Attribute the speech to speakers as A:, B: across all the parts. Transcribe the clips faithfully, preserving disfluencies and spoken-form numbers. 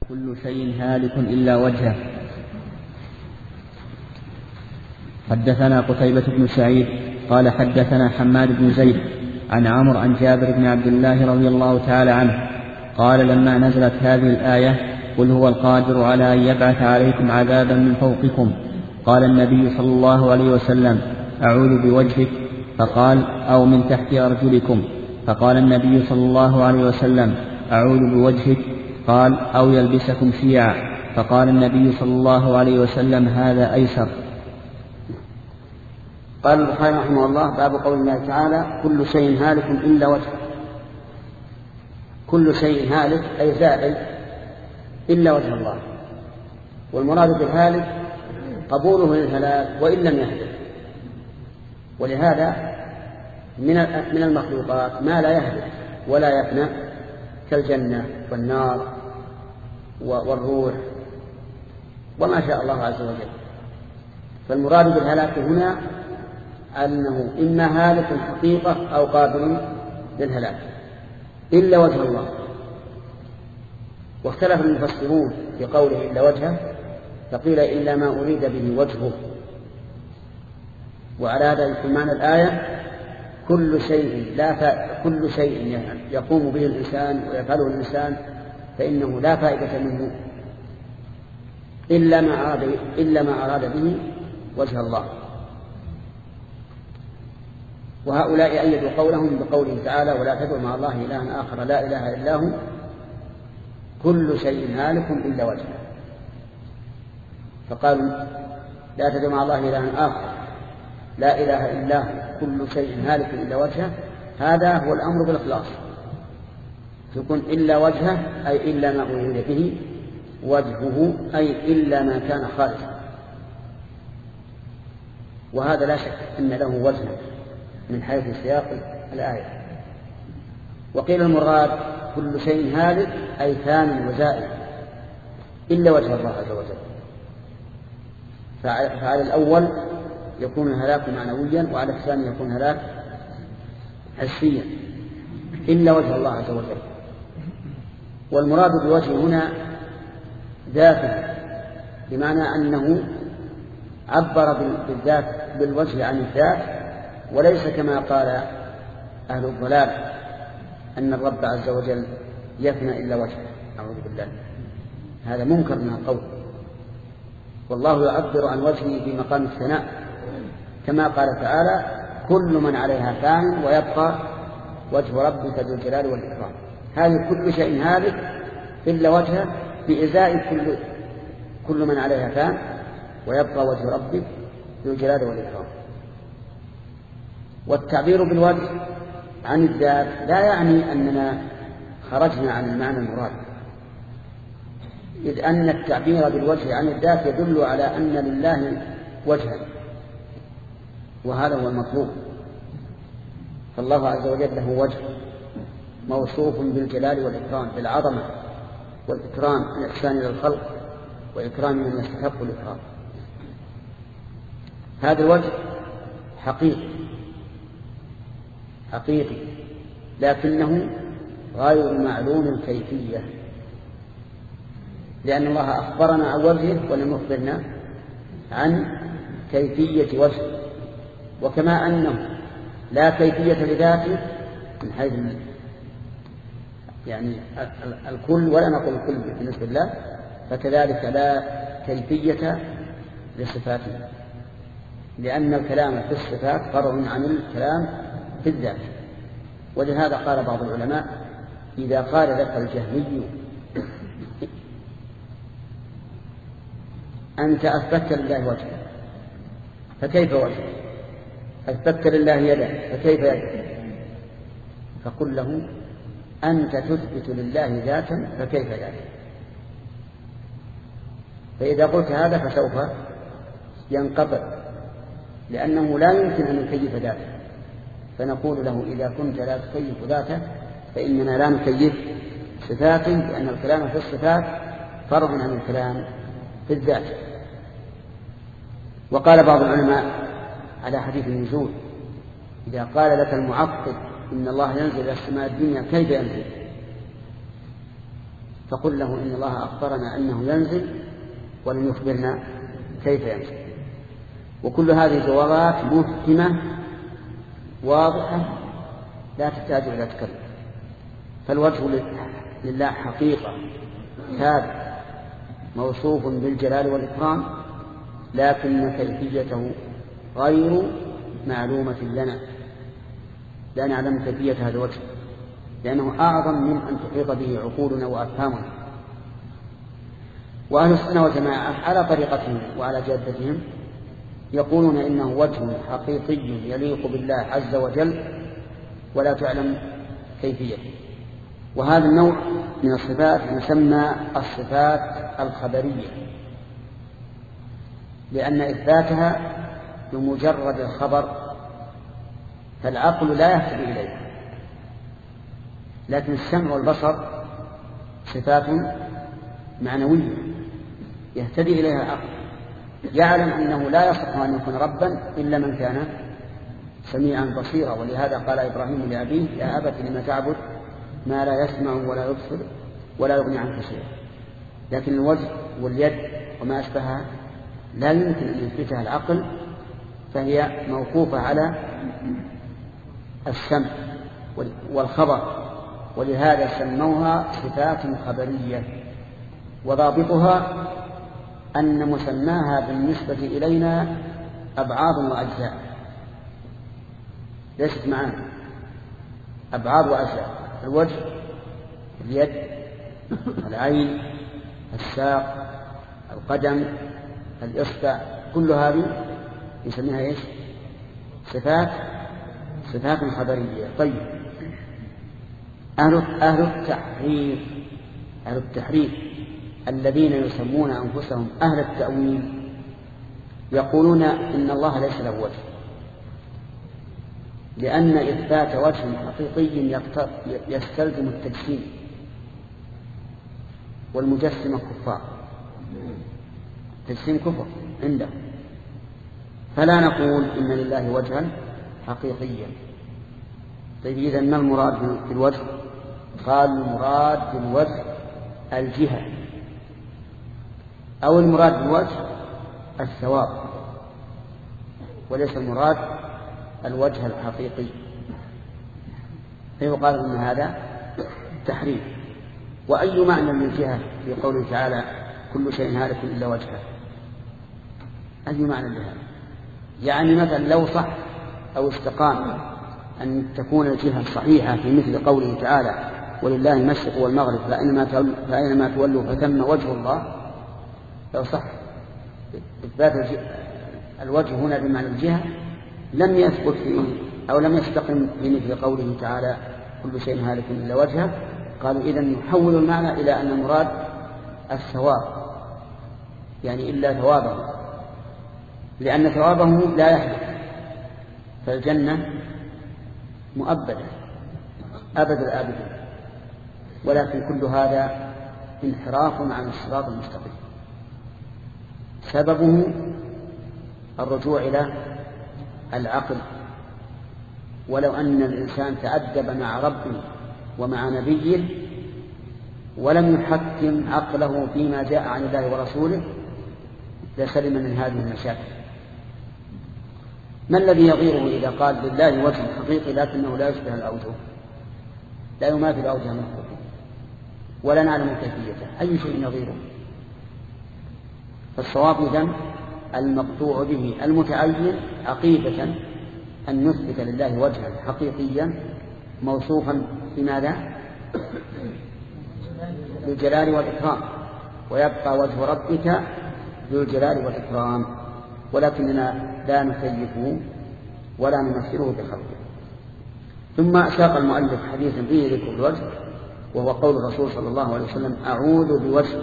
A: كل شيء هالك إلا وجهه. حدثنا قتيبة بن سعيد قال حدثنا حماد بن زيد عن عمرو عن جابر بن عبد الله رضي الله تعالى عنه قال لما نزلت هذه الآية قل هو القادر على أن يبعث عليكم عذابا من فوقكم قال النبي صلى الله عليه وسلم أعوذ بوجهك فقال أو من تحت أرجلكم فقال النبي صلى الله عليه وسلم أعوذ بوجهك قال أو يلبسكم شيعا فقال النبي صلى الله عليه وسلم هذا أيسر.
B: قال البخاري رحمه الله باب قول الله تعالى كل شيء هالك إلا وجهه. كل شيء هالك أي زائل إلا وجه الله، والمراد بالهالك قبوله للهلاك وإن لم يهلك. ولهذا من المخلوقات ما لا يهلك ولا يفنى كالجنة والنار والروح وما شاء الله عز وجل. فالمراد بالهلاك هنا أنه إما هالك الحقيقة أو قابل للهلاك إلا وجه الله. واختلف المفسرون في قوله إلا وجهه، فقيل إلا ما أريد به وجهه، وعلى هذا يكون معنى الآية كل شيء لا ف... كل شيء يقوم به الإنسان ويفعله الإنسان فإنه لا فائدة منه إلا ما أراد إلا ما أراد به وجه الله. وهؤلاء أيدوا قولهم بقوله تعالى ولا تدعوا مع الله إلها آخر لا إله إلا هو كل شيء هالك إلا وجهه. فقالوا لا تدعوا مع الله إلها آخر لا إله إلا هو كل شيء هالك إلا وجهه. هذا هو الأمر بالإخلاص، تكون إلا وجهه أي إلا ما أريد به وجهه أي إلا ما كان خالصا. وهذا لا شك أن له وجه من حيث سياق الآية. وقيل المراد كل شيء هالك أي ثان وزائل إلا وجه الله عز وجل. فعلى الأول يكون الهلاك معنويا وعلى الثاني يكون هلاك حسيا إلا وجه الله عز وجل. والمراد بوجه هنا ذاته، بمعنى أنه عبر بالذات بالوجه عن الذات، وليس كما قال أهل الضلال أن الرب عز وجل يفنى إلا وجهه. أعوذ بالله، هذا منكر من القول. والله يعبر عن وجهه في مقام الثناء كما قال تعالى كل من عليها فان ويبقى وجه ربك ذو الجلال والإكرام. هذه كل شيء هالك إلا وجهه بإزاء كل, كل من عليها فان ويبقى وجه ربك ذو الجلال والإكرام. والتعبير بالوجه عن الذات لا يعني أننا خرجنا عن المعنى المراد، إذ أن التعبير بالوجه عن الذات يدل على أن لله وجها، وهذا هو المطلوب. فالله عز وجل له وجه موصوف بالجلال والإكرام، بالعظمة والإكرام، الإحسان إلى الخلق وإكرام من يستحق الإكرام. هذا الوجه حقيقي حقيقي لكنه غير معلوم الكيفية، لأن الله أخبرنا عن وجهه ولم يخبرنا عن كيفية وجهه. وكما أنه لا كيفية لذاته من حيث يعني الكل ولا نقول الكل بالنسبة لله، فكذلك لا كيفية لصفاته، لأن الكلام في الصفات فرع عن الكلام في الذات. ولهذا قال بعض العلماء إذا قال لك الجهمي أنت أثبتت لله وجهه فكيف وجهه، أثبتت لله يدا فكيف يده، فقل له أنت تثبت لله ذاتا فكيف ذاته. فإذا قلت هذا فسوف ينقطع، لأنه لا يمكن أن يكيف ذاته. فنقول له إذا كنت لا تكيف ذاته فإننا لا نكيف صفاته، لأن الكلام في الصفات فرع عن الكلام في الذات. وقال بعض العلماء على حديث النزول إذا قال لك المعقد إن الله ينزل إلى السماء الدنيا كيف ينزل، فقل له إن الله أخبرنا أنه ينزل ولم يخبرنا كيف ينزل. وكل هذه جوابات محكمة واضحة لا تحتاج إلى تكلم. فالوجه لله حقيقة ثابت موصوف بالجلال والإكرام، لكن كيفيته غير معلومة لنا، لا نعلم كيفية هذا الوجه لأنه أعظم من أن تحيط به عقولنا وأفهامنا. وأهل السنة والجماعة على طريقتهم وعلى جادتهم يقولون إنه وجه حقيقي يليق بالله عز وجل ولا تعلم كيفيته. وهذا النوع من الصفات يسمى الصفات الخبرية، لأن إثباتها بمجرد الخبر فالعقل لا يهتدي إليها، لكن السمع والبصر صفات معنوية يهتدي إليها العقل، يعلم أنه لا يصح أن يكون ربا إلا من كان سميعا بصيرا. ولهذا قال إبراهيم لأبيه يا أبت لم تعبد ما لا يسمع ولا يبصر ولا يغني عنك شيئا. لكن الوجه واليد وما أشبهها لا يمكن أن يثبتها العقل، فهي موقوفة على السمع والخبر، ولهذا سموها صفات خبرية. وضابطها أن مسماها بالنسبة إلينا أبعاض وأجزاء، ليست معنا أبعاض وأجزاء. الوجه، اليد، العين، الساق، القدم، الإصبع، كل هذه يسميها إيش؟ صفات صفات خبرية. طيب، أهل أهل التحريف أهل التحريف الذين يسمون أنفسهم أهل التأويل يقولون إن الله ليس له وجه، لأن إثبات وجه حقيقي يستلزم التجسيم، والمجسم كفار، التجسيم كفر عنده، فلا نقول إن لله وجها حقيقيا. طيب، إذا ما المراد بالوجه؟ قال المراد بالوجه الجهة، أو المراد بالوجه الثواب، وليس المراد الوجه الحقيقي. فيقال إن هذا تحريف. وأي معنى للجهة في قوله تعالى كل شيء هالك إلا وجهه؟ أي معنى لها؟ يعني مثلا لو صح أو استقام أن تكون الجهة صحيحة في مثل قوله تعالى ولله المشرق والمغرب فأينما تولوا فثم وجه الله، لو صح إثبات الوجه هنا بمعنى الجهة لم يثبت فيه أو لم يستقم في مثل قوله تعالى كل شيء هالك إلا وجهه. قالوا إذن يحول المعنى إلى أن المراد الثواب، يعني إلا ثوابه، لأن ثوابه لا يحدث، فالجنة مؤبدة أبد الآبدين. ولكن كل هذا انحراف عن الصراط المستقيم، سببه الرجوع إلى العقل. ولو أن الإنسان تأدب مع ربه ومع نبيه ولم يحكم عقله فيما جاء عن الله ورسوله لسلم من هذه المشاكل. ما الذي يغيره إذا قال لله وجه حقيقي لكنه لا يشبه الأوجه، لا يماثل أوجه المخلوقين ولا نعلم كيفيته؟ أي شيء يغيره؟ فالصواب إذن المقطوع به المتعين عقيدة أن نثبت لله وجها حقيقيا موصوفا بماذا؟ بالجلال والإكرام، ويبقى وجه ربك بالجلال والإكرام، ولكننا لا نكيفه ولا نمثله بخلقه. ثم ساق المؤلف حديثا فيه ذكر الوجه، وهو قول الرسول صلى الله عليه وسلم أعوذ بوجه،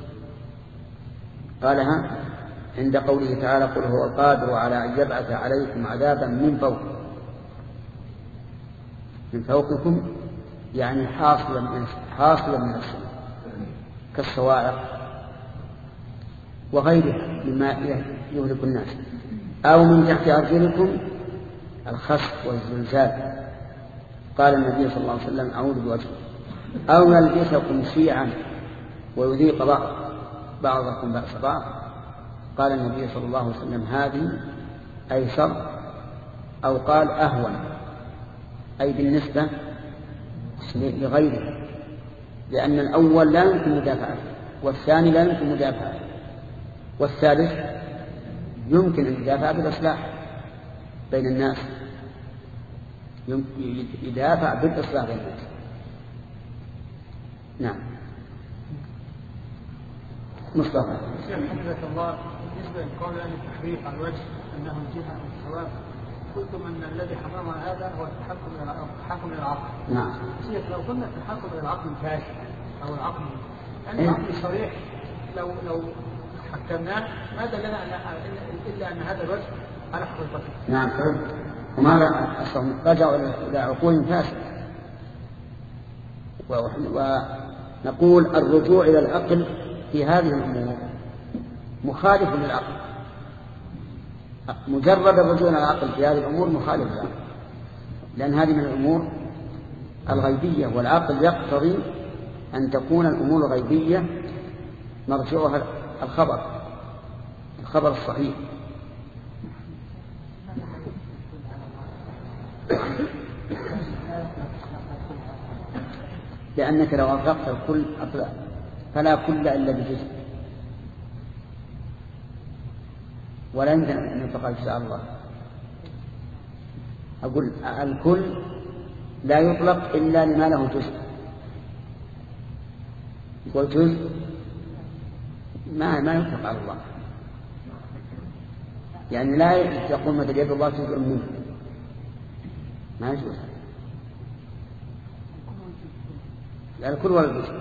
B: قالها عند قوله تعالى قل هو القادر على أن يبعث عليكم عذابا من فوق من فوقكم، يعني حاصلا من حاصلا من السماء كالصواعق وغيرها مما يهلك الناس، أو من تحت أرجلكم الخسف والزلزال. قال النبي صلى الله عليه وسلم أعوذ بوجهه، أو يلبسكم شيعا ويذيق بعضكم بأس بعض. قال النبي صلى الله عليه وسلم هذه أيسر، أو قال أهون، أي بالنسبة لغيره، لأن الأول لا يمكن مدافعته، والثاني لا يمكن مدافعته، والثالث يمكن المدافعة بالإصلاح بين الناس، يدافع بالإصلاح بين الناس. نعم. مصطفى.
C: حفظك الله، بالنسبة للقول عن التحريف على الوجه أنه الجهة أو الصواب، قلتم أن الذي حرم هذا هو التحكم إلى التحكم إلى العقل.
B: نعم.
C: لو قلنا التحكم إلى العقل الفاسد أو العقل يعني العقل الصريح، لو لو حكمناه ما دلنا إلا أن هذا الوجه على حقيقته.
B: نعم. وماذا رجعوا إلى عقول فاسدة، ونقول الرجوع إلى العقل في هذه الأمور مخالف للعقل. مجرد الرجوع إلى العقل في هذه الأمور مخالف للعقل، لأن هذه من الأمور الغيبية، والعقل يقتضي أن تكون الأمور الغيبية مرجعها الخبر الخبر الصحيح. لأنك لو أطلقت الكل فلا كل إلا بجزء، ولا يمكن أن يطلق أجزاء الله. أقول الكل لا يطلق إلا لما له جزء، والجزء ما ما يطلق على الله. يعني لا يقول مثل يد الله جزء منه، ما يجوز. لا الكل ولا الجزء.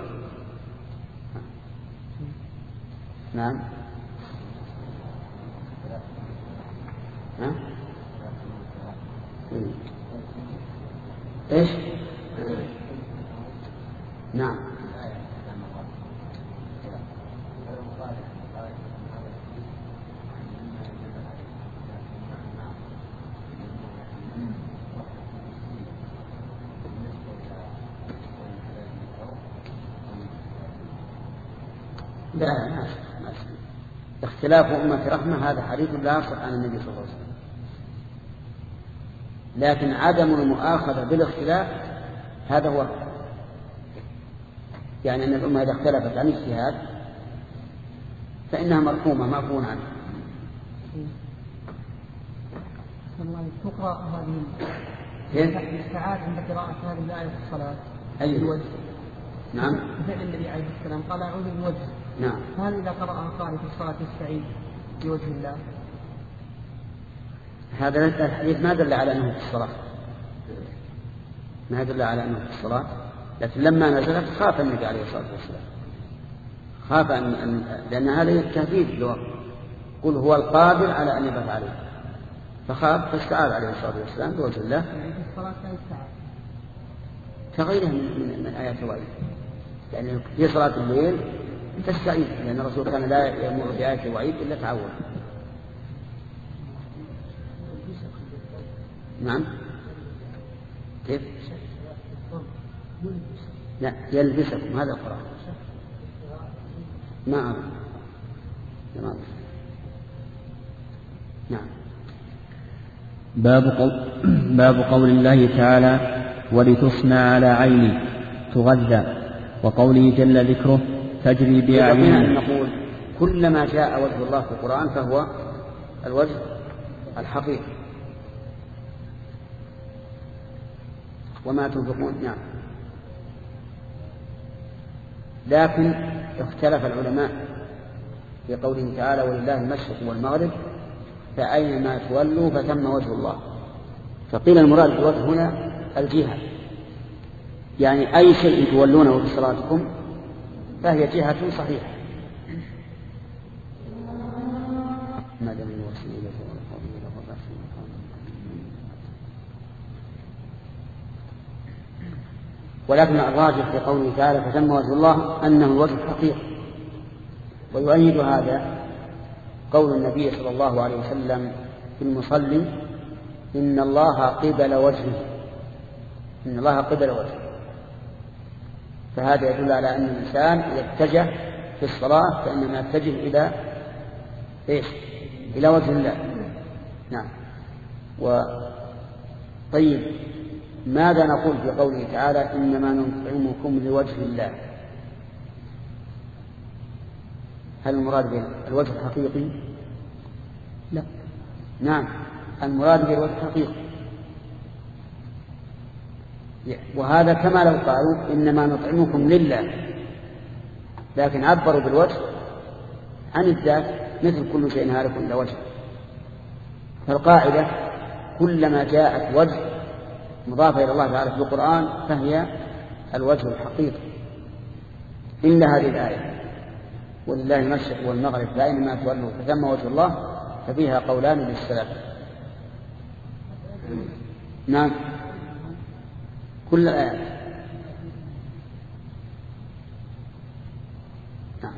B: نعم. ها؟ ايش؟ نعم. لا لا اختلاف أمة رحمة هذا حديث لا يصح عن النبي صلى الله عليه وسلم، لكن عدم المؤاخذة بالاختلاف هذا هو، يعني أن الأمة إذا اختلفت عن اجتهاد فإنها مرحومة معفون عنها.
C: تقرأ هذه الاستعاذة عند قراءة هذه الآية في الصلاة.
B: أيوة. نعم.
C: فعل النبي عليه السلام قال أعوذ بالوجه.
B: نعم.
C: هل إذا قرأها قارئ في الصلاة يستعيذ بوجه الله؟
B: هذا الحديث ما دل على أنه في الصلاة، ما دل على أنه في الصلاة، لكن لما نزلت خاف النبي عليه الصلاة والسلام، خاف أن لأن هذا التهديد له، قل هو القادر على أن يبعث عليه، فخاف فاستعاذ عليه الصلاة والسلام بوجه الله.
C: يعني في الصلاة لا يستعاذ
B: كغيرها من, من آيات الوعيد، يعني في صلاة الليل تستعيذ، لأن الرسول كان لا يمر بآية الوعيد إلا تعود. نعم. كيف؟ لا يلبسكم، هذا القرآن ما أعرف. نعم.
A: باب قول, باب قول الله تعالى ولتصنع على عيني تغذى، وقوله جل ذكره تجري بأعيننا.
B: نقول كلما جاء وجه الله في القرآن فهو الوجه الحقيقي. وما تنفقون. نعم. لكن اختلف العلماء في قوله تعالى ولله المشرق والمغرب فأينما تولوا فثم وجه الله، فقيل المراد بالوجه هنا الجهة، يعني أي شيء تولونه في صلاتكم فهي جهة صحيحة. ولكن الراجح في قوله تعالى فثم وجه الله أنه الوجه الحقيقي، ويؤيد هذا قول النبي صلى الله عليه وسلم في المصلي إن الله قبل وجهه، إن الله قبل وجهه، فهذا يدل على أن الإنسان إذا اتجه في الصلاة فإنما يتجه إلى إيش؟ إلى وجه الله. نعم. و طيب ماذا نقول في قوله تعالى إنما نطعمكم لوجه الله؟ هل المراد به الوجه الحقيقي؟ لا. نعم المراد به الوجه الحقيقي، وهذا كما لو قالوا إنما نطعمكم لله، لكن عبروا بالوجه عن الذات مثل كل شيء هالك إلا وجه. فالقاعدة كلما جاءت وجه مضافة إلى الله تعالى في القرآن فهي الوجه الحقيقي إلا هذه الآية ولله المشرق والمغرب فأينما تولوا فثم وجه الله، ففيها قولان للسلف. نعم كل الآيات. نعم.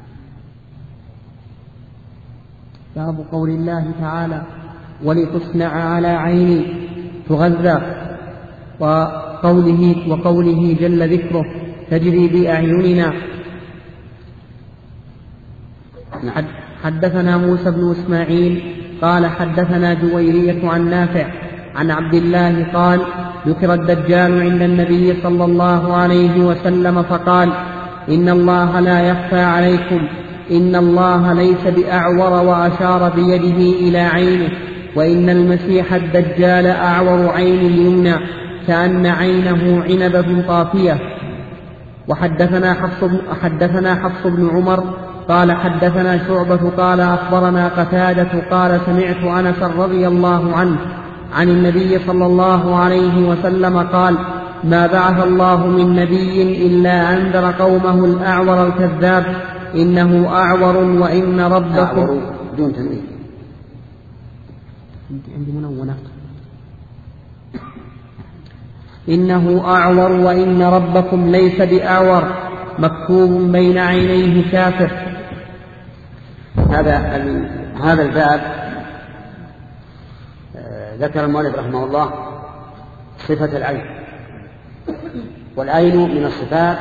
D: باب قول الله تعالى ولتصنع على عيني تغذى، وقوله وقوله جل ذكره تجري بأعيننا. حدثنا موسى بن إسماعيل قال حدثنا جويرية عن نافع عن عبد الله قال ذكر الدجال عند النبي صلى الله عليه وسلم فقال إن الله لا يخفى عليكم، إن الله ليس بأعور، وأشار بيده إلى عينه، وإن المسيح الدجال أعور عين اليمنى كأن عينه عنبة طافية. وحدثنا حفص حدثنا حفص بن عمر قال حدثنا شعبة قال أخبرنا قتادة قال سمعت أنس رضي الله عنه عن النبي صلى الله عليه وسلم قال ما بعث الله من نبي إلا أنذر قومه الأعور الكذاب إنه أعور وإن ربكم
B: دون تنوين
D: عندي منونة إنه أعور وإن ربكم ليس بأعور مكتوب بين عينيه كافر.
B: هذا هذا الباب ذكر المؤلف رحمه الله صفة العين، والعين من الصفات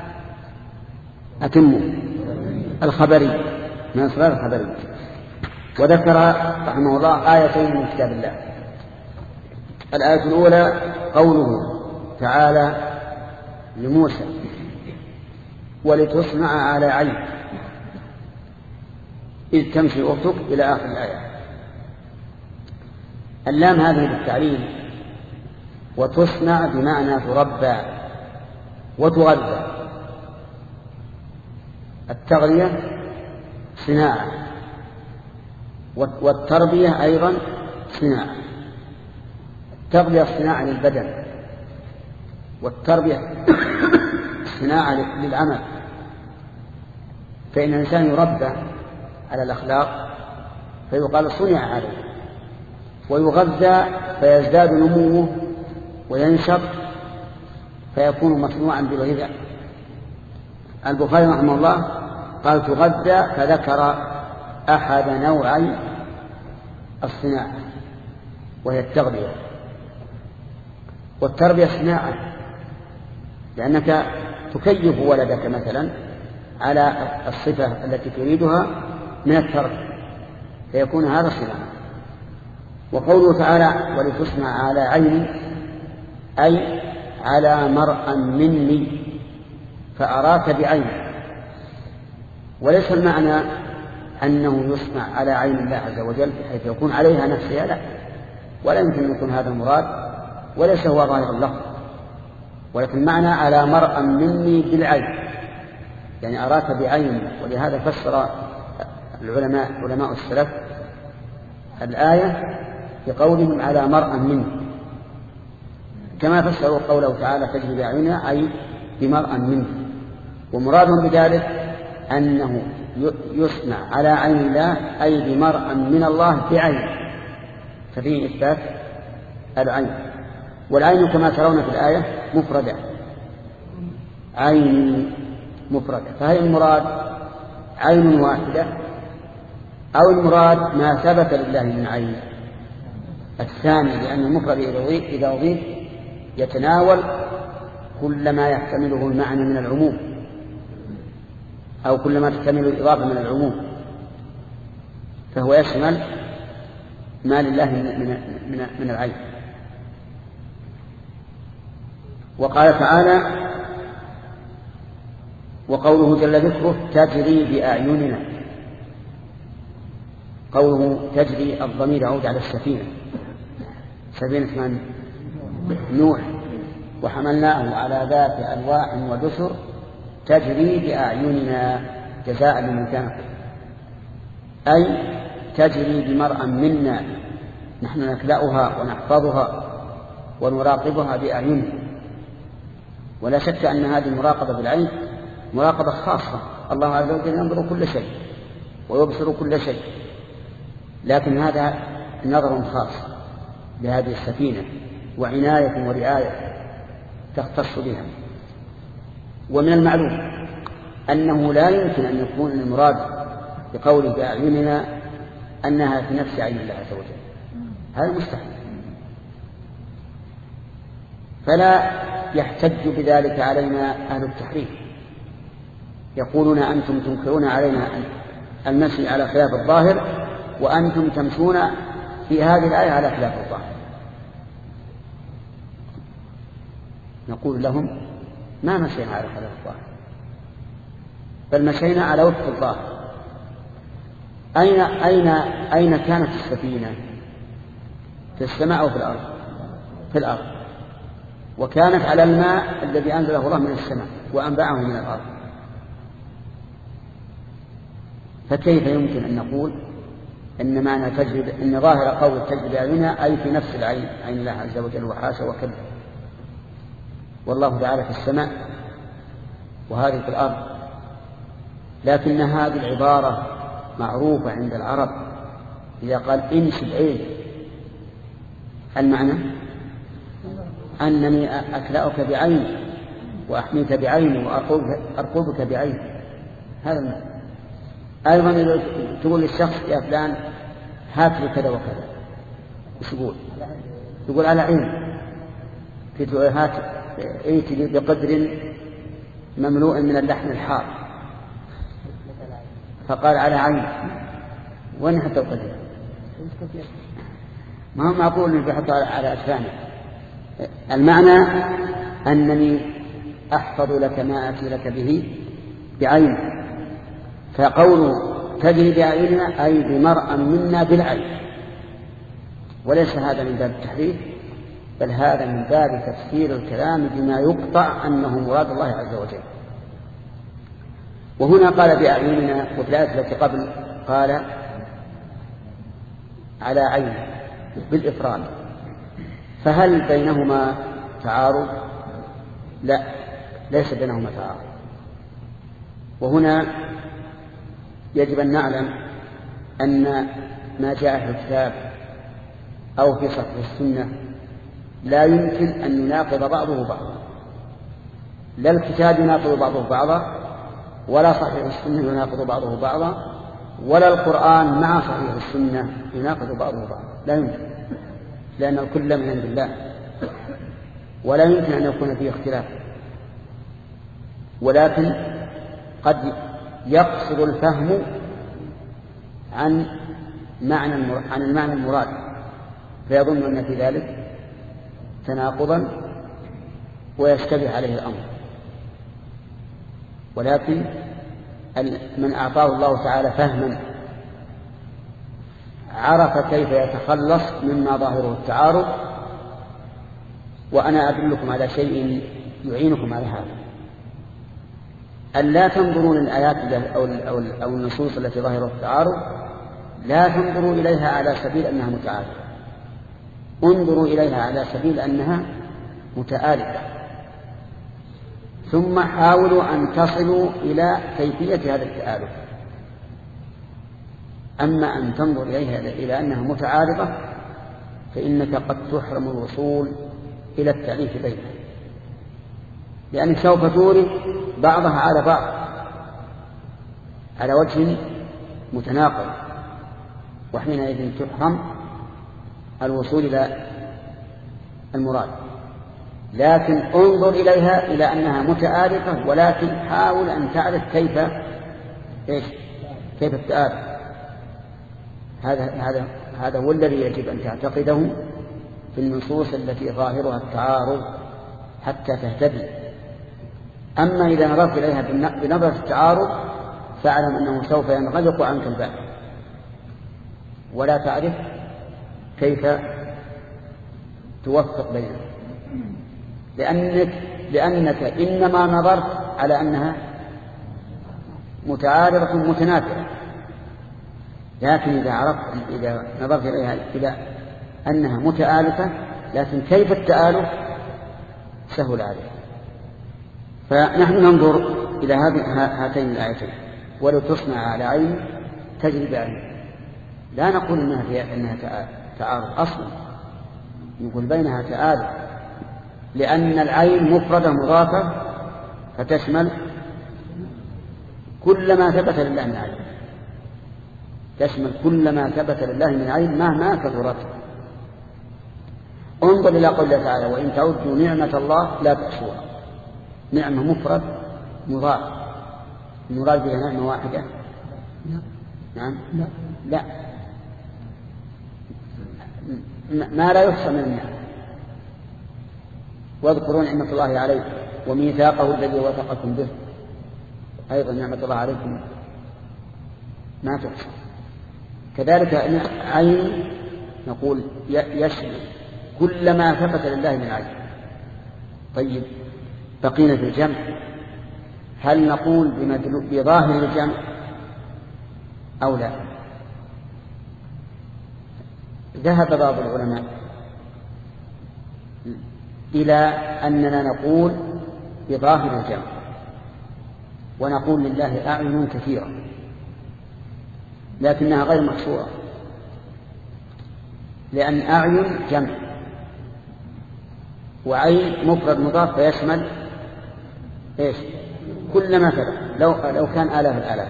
B: أتم الخبري من الصفات الخبري. وذكر رحمه الله آيتين من كتاب الله. الآية الأولى قوله تعالى لموسى ولتصنع على عين إذ تمشي أختك إلى آخر الآية. اللام هذه بالتعليل، وتصنع بمعنى تربى وتغذى. التغذية صناعة، والتربية أيضا صناعة. التغذية صناعة للبدن، والتربية صناعة للعمل. فإن الإنسان يربى على الأخلاق فيقال صنع عليه، ويغذى فيزداد نموه وينشط فيكون مصنوعا بالغذاء. البخاري رحمه الله قال تغذى، فذكر أحد نوعي الصناعة وهي التغذية. والتربية صناعة، لأنك تكيف ولدك مثلا على الصفة التي تريدها من التربية، فيكون هذا صناعة. وقوله تعالى ولتصنع على عيني أي على مرأى مني فأراك بعيني. وليس المعنى أنه يصنع على عين الله عز وجل بحيث يكون عليها نفسها، لا، ولا يمكن يكون هذا المراد، وليس هو ظاهر اللفظ، ولكن معنى على مرأى مني بالعين، يعني أراك بعيني. ولهذا فسر العلماء علماء السلف الآية بقولهم على مرأى مني، كما فسروا قوله تعالى تجري بعيننا أي بمرأى منه. ومرادهم بذلك أنه يصنع على عين الله أي بمرأى من الله بعين، ففيه إثبات العين. والعين كما ترون في الآية مفردة، عين مفردة، فهل المراد عين واحدة أو المراد ما ثبت لله من عين؟ الثاني، لأن المفرد إذا أضيف يتناول كل ما يحتمله المعنى من العموم، أو كلما تحتمل الإضافة من العموم، فهو يشمل ما لله من, من, من العين. وقال تعالى: وقوله جل ذكره: تجري بأعيننا. قوله تجري الضمير يعود على السفينة، سفينة من؟ نوح. وحملناه على ذات ألواح ودسر تجري بأعيننا جزاء لمن كان، أي تجري بمرأ منا، نحن نكلأها ونحفظها ونراقبها بأعيننا. ولا شك أن هذه المراقبة بالعين مراقبة خاصة، الله عز وجل ينظر كل شيء ويبصر كل شيء، لكن هذا نظر خاص بهذه السفينة وعناية ورعاية تختص بها. ومن المعلوم أنه لا يمكن أن يكون المراد بقوله بأعيننا أنها في نفس عين الله عز وجل، هذا مستحيل. فلا يحتج بذلك علينا أهل التحريف، يقولون أنتم تنكرون علينا المشي على خلاف الظاهر وأنتم تمشون في هذه الآية على خلاف الظاهر. نقول لهم: ما مشينا على خلاف الظاهر، بل مشينا على وفق الظاهر. أين, أين, أين كانت السفينة؟ في السماء أو في الأرض؟ في الأرض. وكانت على الماء الذي أنزله الله من السماء وأنبعه من الأرض. فكيف يمكن أن نقول إن معنى تجري، إن ظاهر قول تجري بأعيننا أي في نفس العين، عين الله عز وجل، وحاشا وكذب. والله تعالى في السماء وهذه في الأرض. لكن هذه العبارة معروفة عند العرب، إذا قال إنش بعين، المعنى أنني أكلأك بعين وأحميك بعين وأرقبك بعين. هذا المعنى. أيضا إذا تقول للشخص: يا فلان هات لي كذا وكذا، وش يقول؟ يقول على عين. هات ائت بقدر مملوء من اللحم الحار، فقال على عين. وين حتى القدر؟ ما هو معقول أن يحط على أجفانه. المعنى أنني أحفظ لك ما أتي لك به بعين. فقوله تجري بأعيننا أي بمرأ منا بالعين، وليس هذا من باب التحريف، بل هذا من باب تفسير الكلام بما يقطع أنه مراد الله عز وجل. وهنا قال بأعيننا، وفي الآية التي قبل قال على عين بالإفراد. فهل بينهما تعارض؟ لا، ليس بينهما تعارض. وهنا يجب أن نعلم أن ما جاء في الكتاب أو في صحيح السنة لا يمكن أن يناقض بعضه بعضا. لا الكتاب يناقض بعضه بعضا، ولا صحيح السنة يناقض بعضه بعضا، ولا القرآن مع صحيح السنة يناقض بعضه بعضا. لا يمكن، لأن الكل من عند الله، ولا يمكن أن يكون فيه اختلاف. ولكن قد يقصر الفهم عن معنى عن المعنى المراد، فيظن أن في ذلك تناقضا ويشتبه عليه الأمر. ولكن من أعطاه الله تعالى فهما عرف كيف يتخلص مما ظاهره التعارض. وأنا أدلكم على شيء يعينكم على هذا: أن لا تنظروا للآيات أو النصوص التي ظاهرها التعارض، لا تنظروا إليها على سبيل أنها متعارضة، انظروا إليها على سبيل أنها متآلفة، ثم حاولوا أن تصلوا إلى كيفية هذا التآلف. أما أن تنظر إليها إلى أنها متعارضة فإنك قد تحرم الوصول إلى التأليف بينها، لأنك سوف تورد بعضها على بعض على وجه متناقض، وحينئذ تحرم الوصول إلى المراد. لكن انظر إليها إلى أنها متآلفة، ولكن حاول أن تعرف كيف إيش؟ كيف التآلف؟ هذا هذا هذا هو الذي يجب أن تعتقده في النصوص التي ظاهرها التعارض حتى تهتدي. أما إذا نظرت إليها بنظرة التعارض فاعلم أنه سوف ينغلق عنك الباب ولا تعرف كيف توفق بينهم، لأنك, لأنك إنما نظرت على أنها متعارضة متنافرة، لكن إذا عرفت إذا نظرت إليها إلى أنها متآلفة لكن كيف التآلف سهل عليه. فنحن ننظر إلى هاتين الآيتين، ولو تصنع على عين تجري بعين، لا نقول إنها, فيها إنها تعارض أصلا، نقول بينها تآلف، لأن العين مفردة مضافة فتشمل كل ما ثبت لله من عين، تشمل كل ما ثبت لله من عين مهما كثرت. انظر إلى قوله تعالى وإن تعدوا نعمة الله لا تحصوها. نعمة مفرد مضاف، المراد بها نعمة واحدة؟ نعم لا لا ما لا يحصى من النعم. واذكروا نعمة الله عليكم وميثاقه الذي وثقكم به، أيضا نعمة الله عليكم ما تحصى. كذلك عين نقول يشمل كل ما ثبت لله من عين. طيب بقينا في الجمع، هل نقول بظاهر الجمع أو لا؟ ذهب بعض العلماء إلى أننا نقول بظاهر الجمع، ونقول لله أعين كثيرة لكنها غير محصورة، لأن أعين جمع وعين مفرد مضاف فيشمل إيش؟ كل ما ثبت لو, لو كان آلاف الآلاف.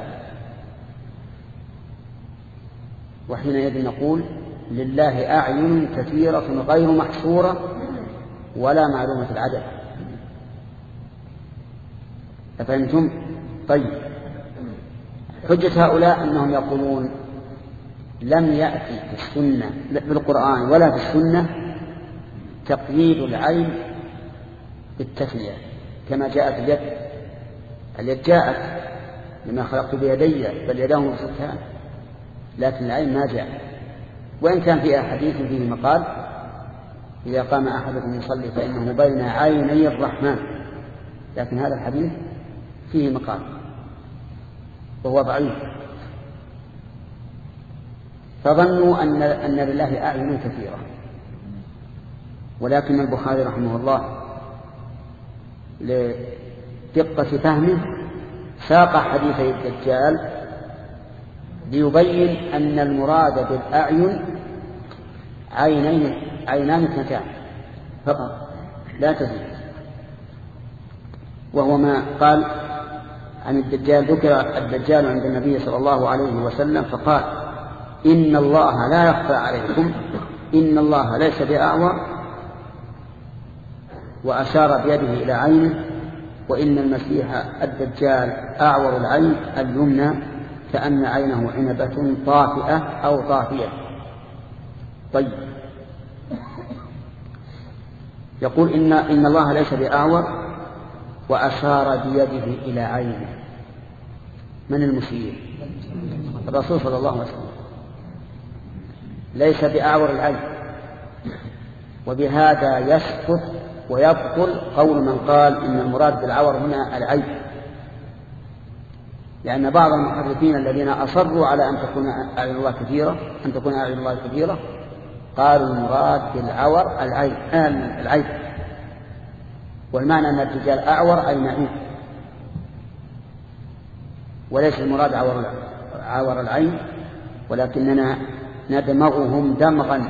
B: وحينئذ نقول لله أعين كثيرة غير محصورة ولا معلومة العدد. أفهمتم؟ طيب حجة هؤلاء أنهم يقولون لم يأتي في السنة في القرآن ولا في السنة تقييد العين بالتثنية كما جاءت اليد. اليد جاءت لما خلقت بيدي بل يداه مبسوطتان، لكن العين ما جاء، وإن كان فيها حديث فيه مقال إذا قام أحدكم يصلي فإنه بين عيني الرحمن، لكن هذا الحديث فيه مقال وهو ضعيف. فظنوا أن, أن لله أعين كثيرة، ولكن البخاري رحمه الله لدقة فهمه ساق حديثي الدجال ليبين أن المراد بالأعين عينين عينان اثنتان فقط لا تزيد، وهو ما قال عن الدجال. ذكر الدجال عند النبي صلى الله عليه وسلم فقال إن الله لا يخفى عليكم إن الله ليس بأعور، وأشار بيده إلى عينه، وإن المسيح الدجال أعور العين اليمنى كأن عينه عنبة طافئة أو طافية. طيب يقول إن, إن الله ليس بأعور وأشار بيده إلى عينه. من المشير؟ الرسول صلى الله عليه وسلم. ليس بأعور العين، وبهذا يسقط ويبطل قول من قال إن المراد بالعور هنا العين، لأن بعض المحرفين الذين أصروا على أن تكون أعين الله كثيرة أن تكون أعين الله كثيرة قالوا المراد بالعور العين العين والمعنى أن الدجال أعور أي نعيم، وليس المراد عور عور العين، ولكننا ندمغهم دمغا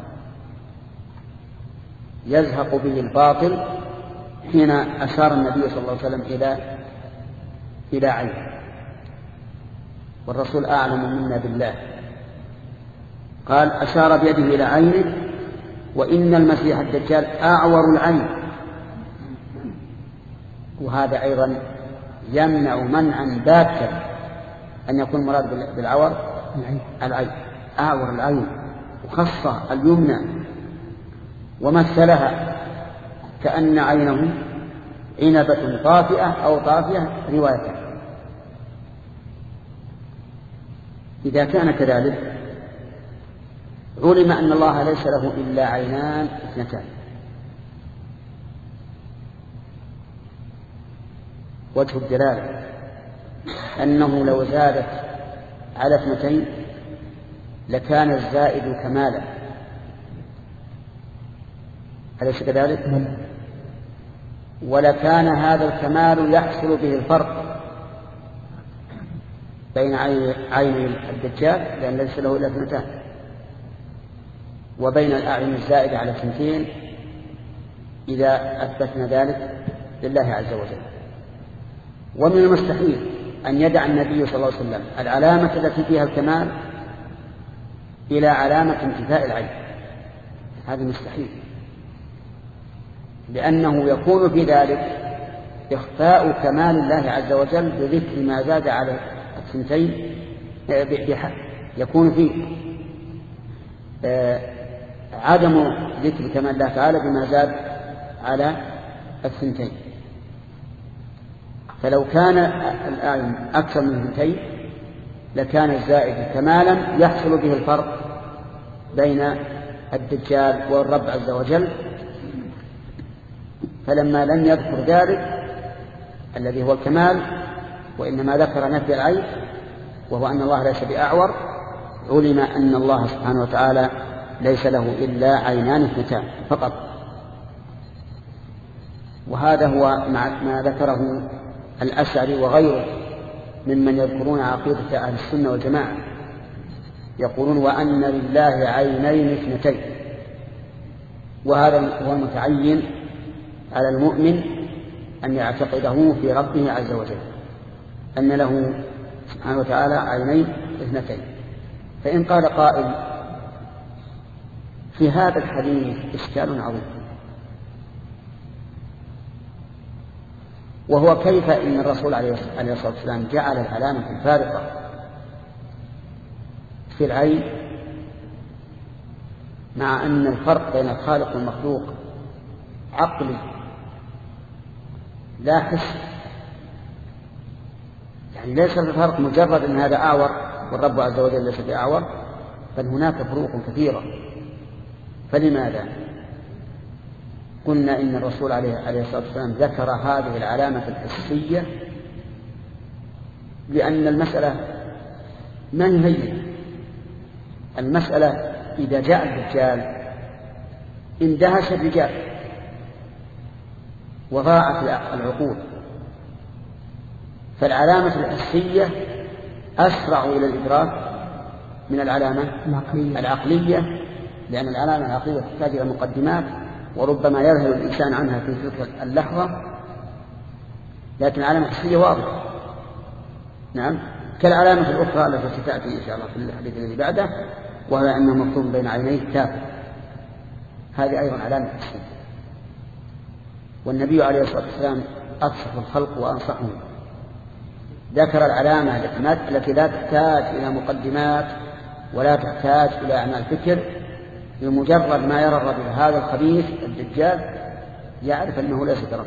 B: يزهق به الباطل حين أشار النبي صلى الله عليه وسلم إلى إلى عين، والرسول أعلم منا بالله. قال أشار بيده إلى عينه وإن المسيح الدجال أعور العين، وهذا أيضا يمنع منعا باتا أن يكون المراد بالعور العين، أعور العين، وخص اليمنى ومثلها كأن عينه عنبة طافئة أو طافية رواية. إذا كان كذلك علم أن الله ليس له إلا عينان اثنتان. وجه الدلالة أنه لو زادت على اثنتين لكان الزائد كمالا، أليس كذلك؟ ولكان هذا الكمال يحصل به الفرق بين عين الدجال لأن ليس له إلا اثنتان وبين الأعين الزائدة على اثنتين إذا أثبتنا ذلك لله عز وجل. ومن المستحيل أن يدع النبي صلى الله عليه وسلم العلامة التي فيها الكمال إلى علامة انتفاء العين، هذا مستحيل، لأنه يكون في ذلك إخفاء كمال الله عز وجل بذكر ما زاد على الثنتين، يكون فيه عدم ذكر كمال الله تعالى بما زاد على الثنتين. فلو كان الأعين أكثر من اثنتين لكان الزائد كمالا يحصل به الفرق بين الدجال والرب عز وجل. فلما لم يذكر ذلك الذي هو الكمال وإنما ذكر نفي العين وهو أن الله ليس بأعور، علم أن الله سبحانه وتعالى ليس له إلا عينان اثنتان فقط. وهذا هو ما ذكره الأشعري وغيره ممن يذكرون عقيدة أهل السنة والجماعة، يقولون وأن لله عينين اثنتين. وهذا هو المتعين على المؤمن أن يعتقده في ربه عز وجل أن له سبحانه وتعالى عينين اثنتين. فإن قال قائل في هذا الحديث إشكال عظيم، وهو كيف إن الرسول عليه الصلاة والسلام جعل العلامة الفارقة في العين مع أن الفرق بين الخالق والمخلوق عقلي لا حس، يعني ليس الفرق مجرد أن هذا أعور والرب عز وجل ليس بأعور، بل هناك فروق كثيرة. فلماذا قلنا إن الرسول عليه الصلاة والسلام ذكر هذه العلامة الحسية؟ لأن المسألة ما هي المسألة إذا جاء الرجال اندهش الرجال وضاعت العقول، فالعلامة الحسية أسرع إلى الإدراك من العلامة العقلية, العقلية لأن العلامة العقلية تحتاج إلى مقدمات وربما يذهل الإنسان عنها في تلك اللحظة، لكن العلامة الحسية واضحة. نعم، كالعلامة الأخرى التي ستأتي إن شاء الله في الحديث الذي بعده، وهو أنه مكتوب بين عينيه كافر، هذه أيضا علامة حسية. والنبي عليه الصلاة والسلام أبسط الخلق وأنصحهم، ذكر العلامة التي لا تحتاج إلى مقدمات ولا تحتاج إلى أعمال فكر، بمجرد ما يرى الرجل هذا الخبيث الدجال يعرف أنه ليس برب.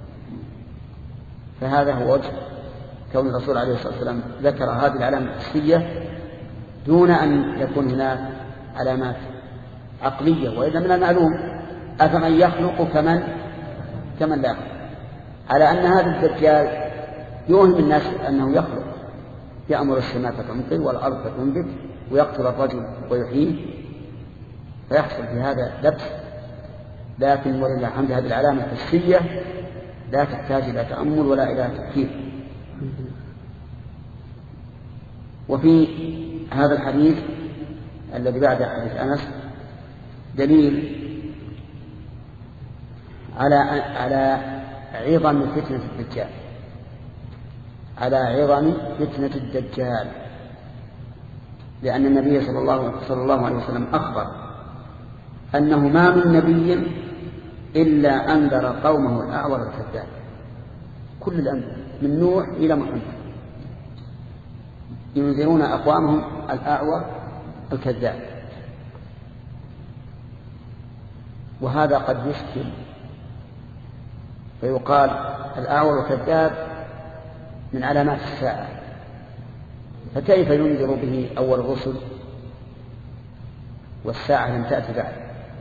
B: فهذا هو وجه كون الرسول عليه الصلاة والسلام ذكر هذه العلامة الحسية دون أن يكون هناك علامات عقلية. وإذا من المعلوم أفمن يخلق كمن كمن لا يخلق، على أن هذا الدجال يوهم الناس أنه يخلق، يأمر السماء فتمطر والأرض فتنبت ويقتل الرجل ويحييه، فيحصل في هذا لبس. لكن ولله الحمد هذه العلامة الحسية لا تحتاج إلى تأمل ولا إلى تفكير. وفي هذا الحديث الذي بعد حديث أنس دليل على على عظم فتنة الدجال، على عظم فتنة الدجال، لأن النبي صلى الله, صلى الله عليه وسلم أخبر أنه ما من نبي إلا أنذر قومه الأعور الكذاب، كل الأنبياء من نوح إلى محمد ينذرون أقوامهم الأعور الكذاب. وهذا قد يشكل، فيقال الأعور الكذاب من علامات الساعة، فكيف ينذر به أول الرسل والساعة لم تأتي بعد؟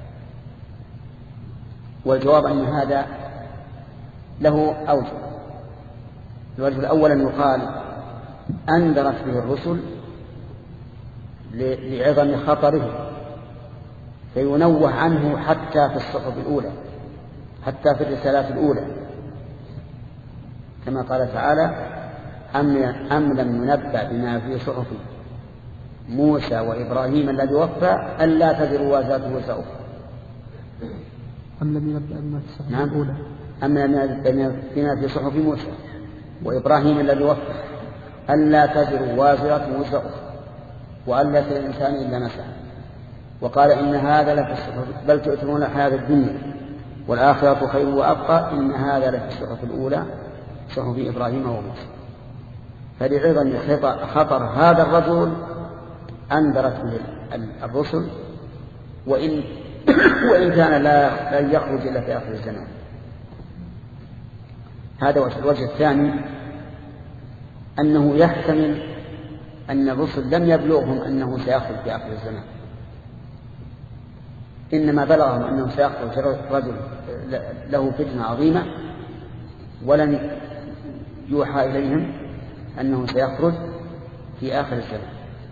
B: والجواب أن هذا له أوجه. الوجه الأول أن يقال أنذرت به الرسل لعظم خطره، فينوه عنه حتى في الصحف الأولى، حتى في الرسالات الأولى، كما قال تعالى: أم لم ينبأ بما في صحف موسى وإبراهيم الذي وفى ألا تزر وازرة وزر أخرى.
D: أم لم ينبأ بما في الصحف
B: نعم.
D: الأولى
B: أم لم ينبأ بما في صحف موسى وإبراهيم الذي وفى ألا تزر وازرة وزر أخرى وأن ليس للإنسان إلا ما سعى. وقال: إن هذا لفي الصحف بل تؤثرون الحياة الدنيا والآخرة خير وأبقى إن هذا لفي الصحف الأولى صحف إبراهيم وموسى. فلعظم خطر هذا الرجل أنذرت به الرسل، وإن وإن كان لا يخرج إلا في آخر الزمان. هذا وجه. الوجه الثاني أنه يحتمل أن الرسل لم يبلغهم أنه سيخرج في آخر الزمان، إنما بلغهم أنه سيخرج رجل له فتنة عظيمة، ولم يوحى إليهم أنه سيخرج في آخر الزمان.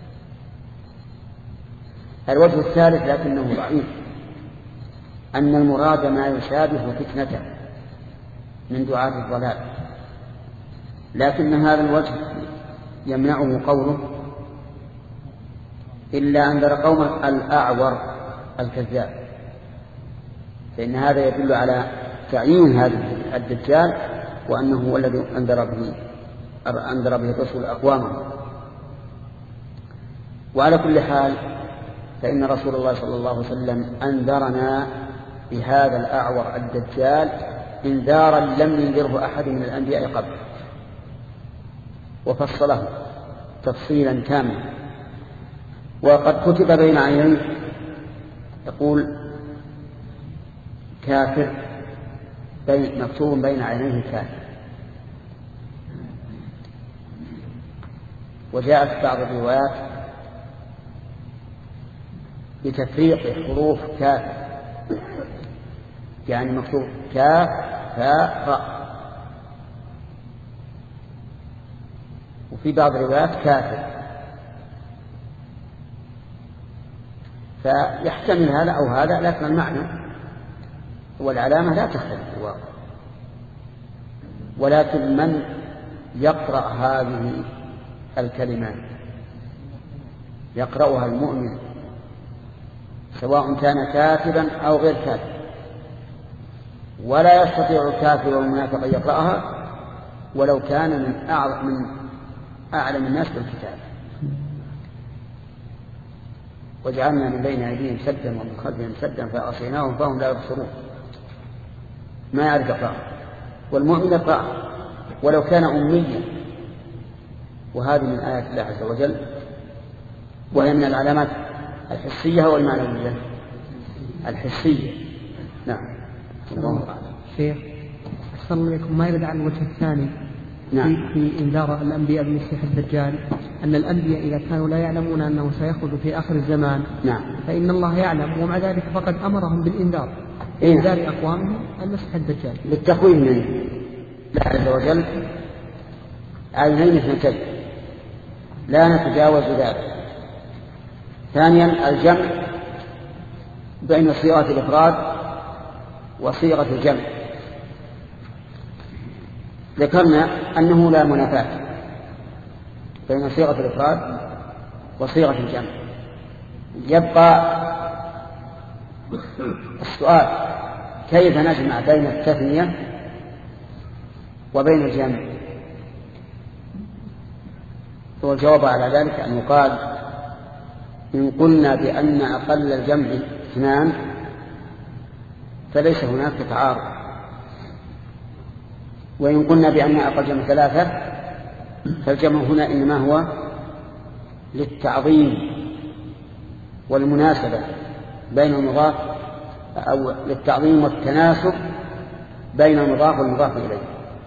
B: الوجه الثالث لكنه ضعيف، أن المراد ما يشابه فتنته من دعاة الضلال، لكن هذا الوجه يمنعه قوله: إلا أنذر قوم الأعور الكذاب، فإن هذا يدل على تعيين هذا الدجال وأنه هو الذي أنذر به أنذر به الرسل أقوامه. وعلى كل حال فإن رسول الله صلى الله عليه وسلم أنذرنا بهذا الأعور الدجال إنذارا لم ينذره أحد من الأنبياء قبل، وفصله تفصيلا كاملا. وقد كتب بين عينيه يقول كافر، مكتوب بين عينيه كافر. وجاءت بعض الروايات بتفريق حروف كاف، يعني مكتوب كاف فاء راء، وفي بعض الروايات كافر، فيحتمل هذا أو هذا، لكن المعنى والعلامة لا تختلف الواقع. ولكن من يقرأ هذه الكلمات يقرأها المؤمن سواء كان كاتبا أو غير كاتب، ولا يستطيع الكافر والمنافق أن يقرأها ولو كان من أعلم, من أعلم الناس بالكتاب. وجعلنا من بين أيديهم سدا ومن خلفهم سدا فأغشيناهم فهم لا يبصرون، ما يعرف يقرأ. والمؤمن يقرأ ولو كان أميا، وهذه من آيات الله عز وجل، وهي من العلامات الحسية والمعنوية. الحسية نعم.
D: شيخ أحسن الله إليكم، ما يرد عن الوجه الثاني
B: نعم.
D: في, في إنذار الأنبياء بمسيح الدجال، أن الأنبياء إذا كانوا لا يعلمون أنه سيخرج في آخر الزمان
B: نعم.
D: فإن الله يعلم، ومع ذلك فقد أمرهم بالإنذار إنذار أقوامهم المسيح الدجال
B: للتقويم من الله عز وجل عينين اثنتين لا نتجاوز ذلك. ثانيا الجمع بين صيغة الإفراد وصيغة الجمع. ذكرنا أنه لا منافاة بين صيغة الإفراد وصيغة الجمع. يبقى السؤال: كيف نجمع بين التثنية وبين الجمع؟ والجواب على ذلك أن يقال: إن قلنا بأن أقل الجمع اثنان فليس هناك تعارض، وإن قلنا بأن أقل الجمع ثلاثة فالجمع هنا إنما هو للتعظيم والمناسبة بين المضاف أو للتعظيم والتناسب بين المضاف والمضاف إليه،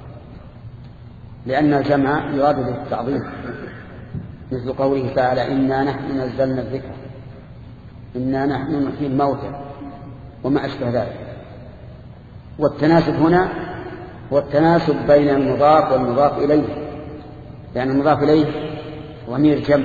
B: لأن الجمع يراد للتعظيم، مثل قوله تعالى إنا نحن نزلنا الذكر، إنا نحن نحيي الموتى وما أشبه ذلك. والتناسب هنا هو التناسب بين المضاف والمضاف إليه، لأن المضاف إليه ضمير جمع،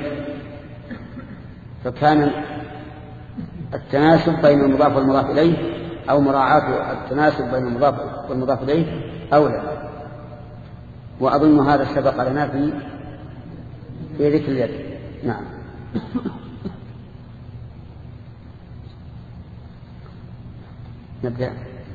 B: فكان التناسب بين المضاف والمضاف إليه أو مراعاة التناسب بين المضاف والمضاف إليه أولى. وأظن هذا سبق لنا في في ذكر اليد. نعم. نبدأ.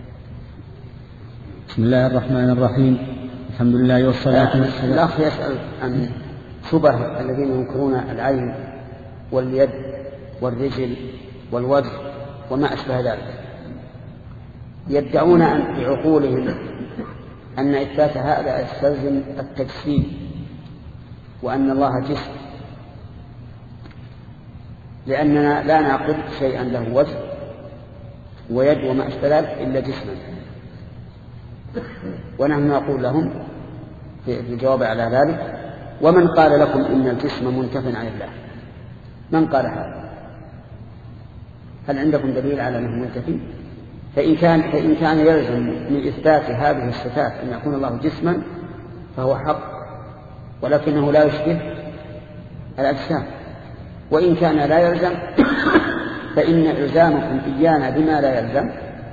A: بسم الله الرحمن الرحيم. الحمد لله والصلاة والسلام.
B: الأخ يسأل عن شبه الذين ينكرون العين واليد والرجل والوجه وما أشبه ذلك، يدعون أن بعقولهم أن إثبات هذا يستلزم التجسيم، وأن الله جسم، لأننا لا نعقل شيئا له وجه ويد وما أشبه ذلك إلا جسما. ونحن نقول لهم في الجواب على ذلك: ومن قال لكم إن الجسم منتف عن الله؟ من قال هذا؟ هل عندكم دليل على أنه منتفي؟ فإن كان, فإن كان يلزم من إثبات هذه الصفات أن يكون الله جسما فهو حق، ولكنه لا يشبه الأجسام. وإن كان لا يلزم فإن إلزامكم إيانا بما لا يلزم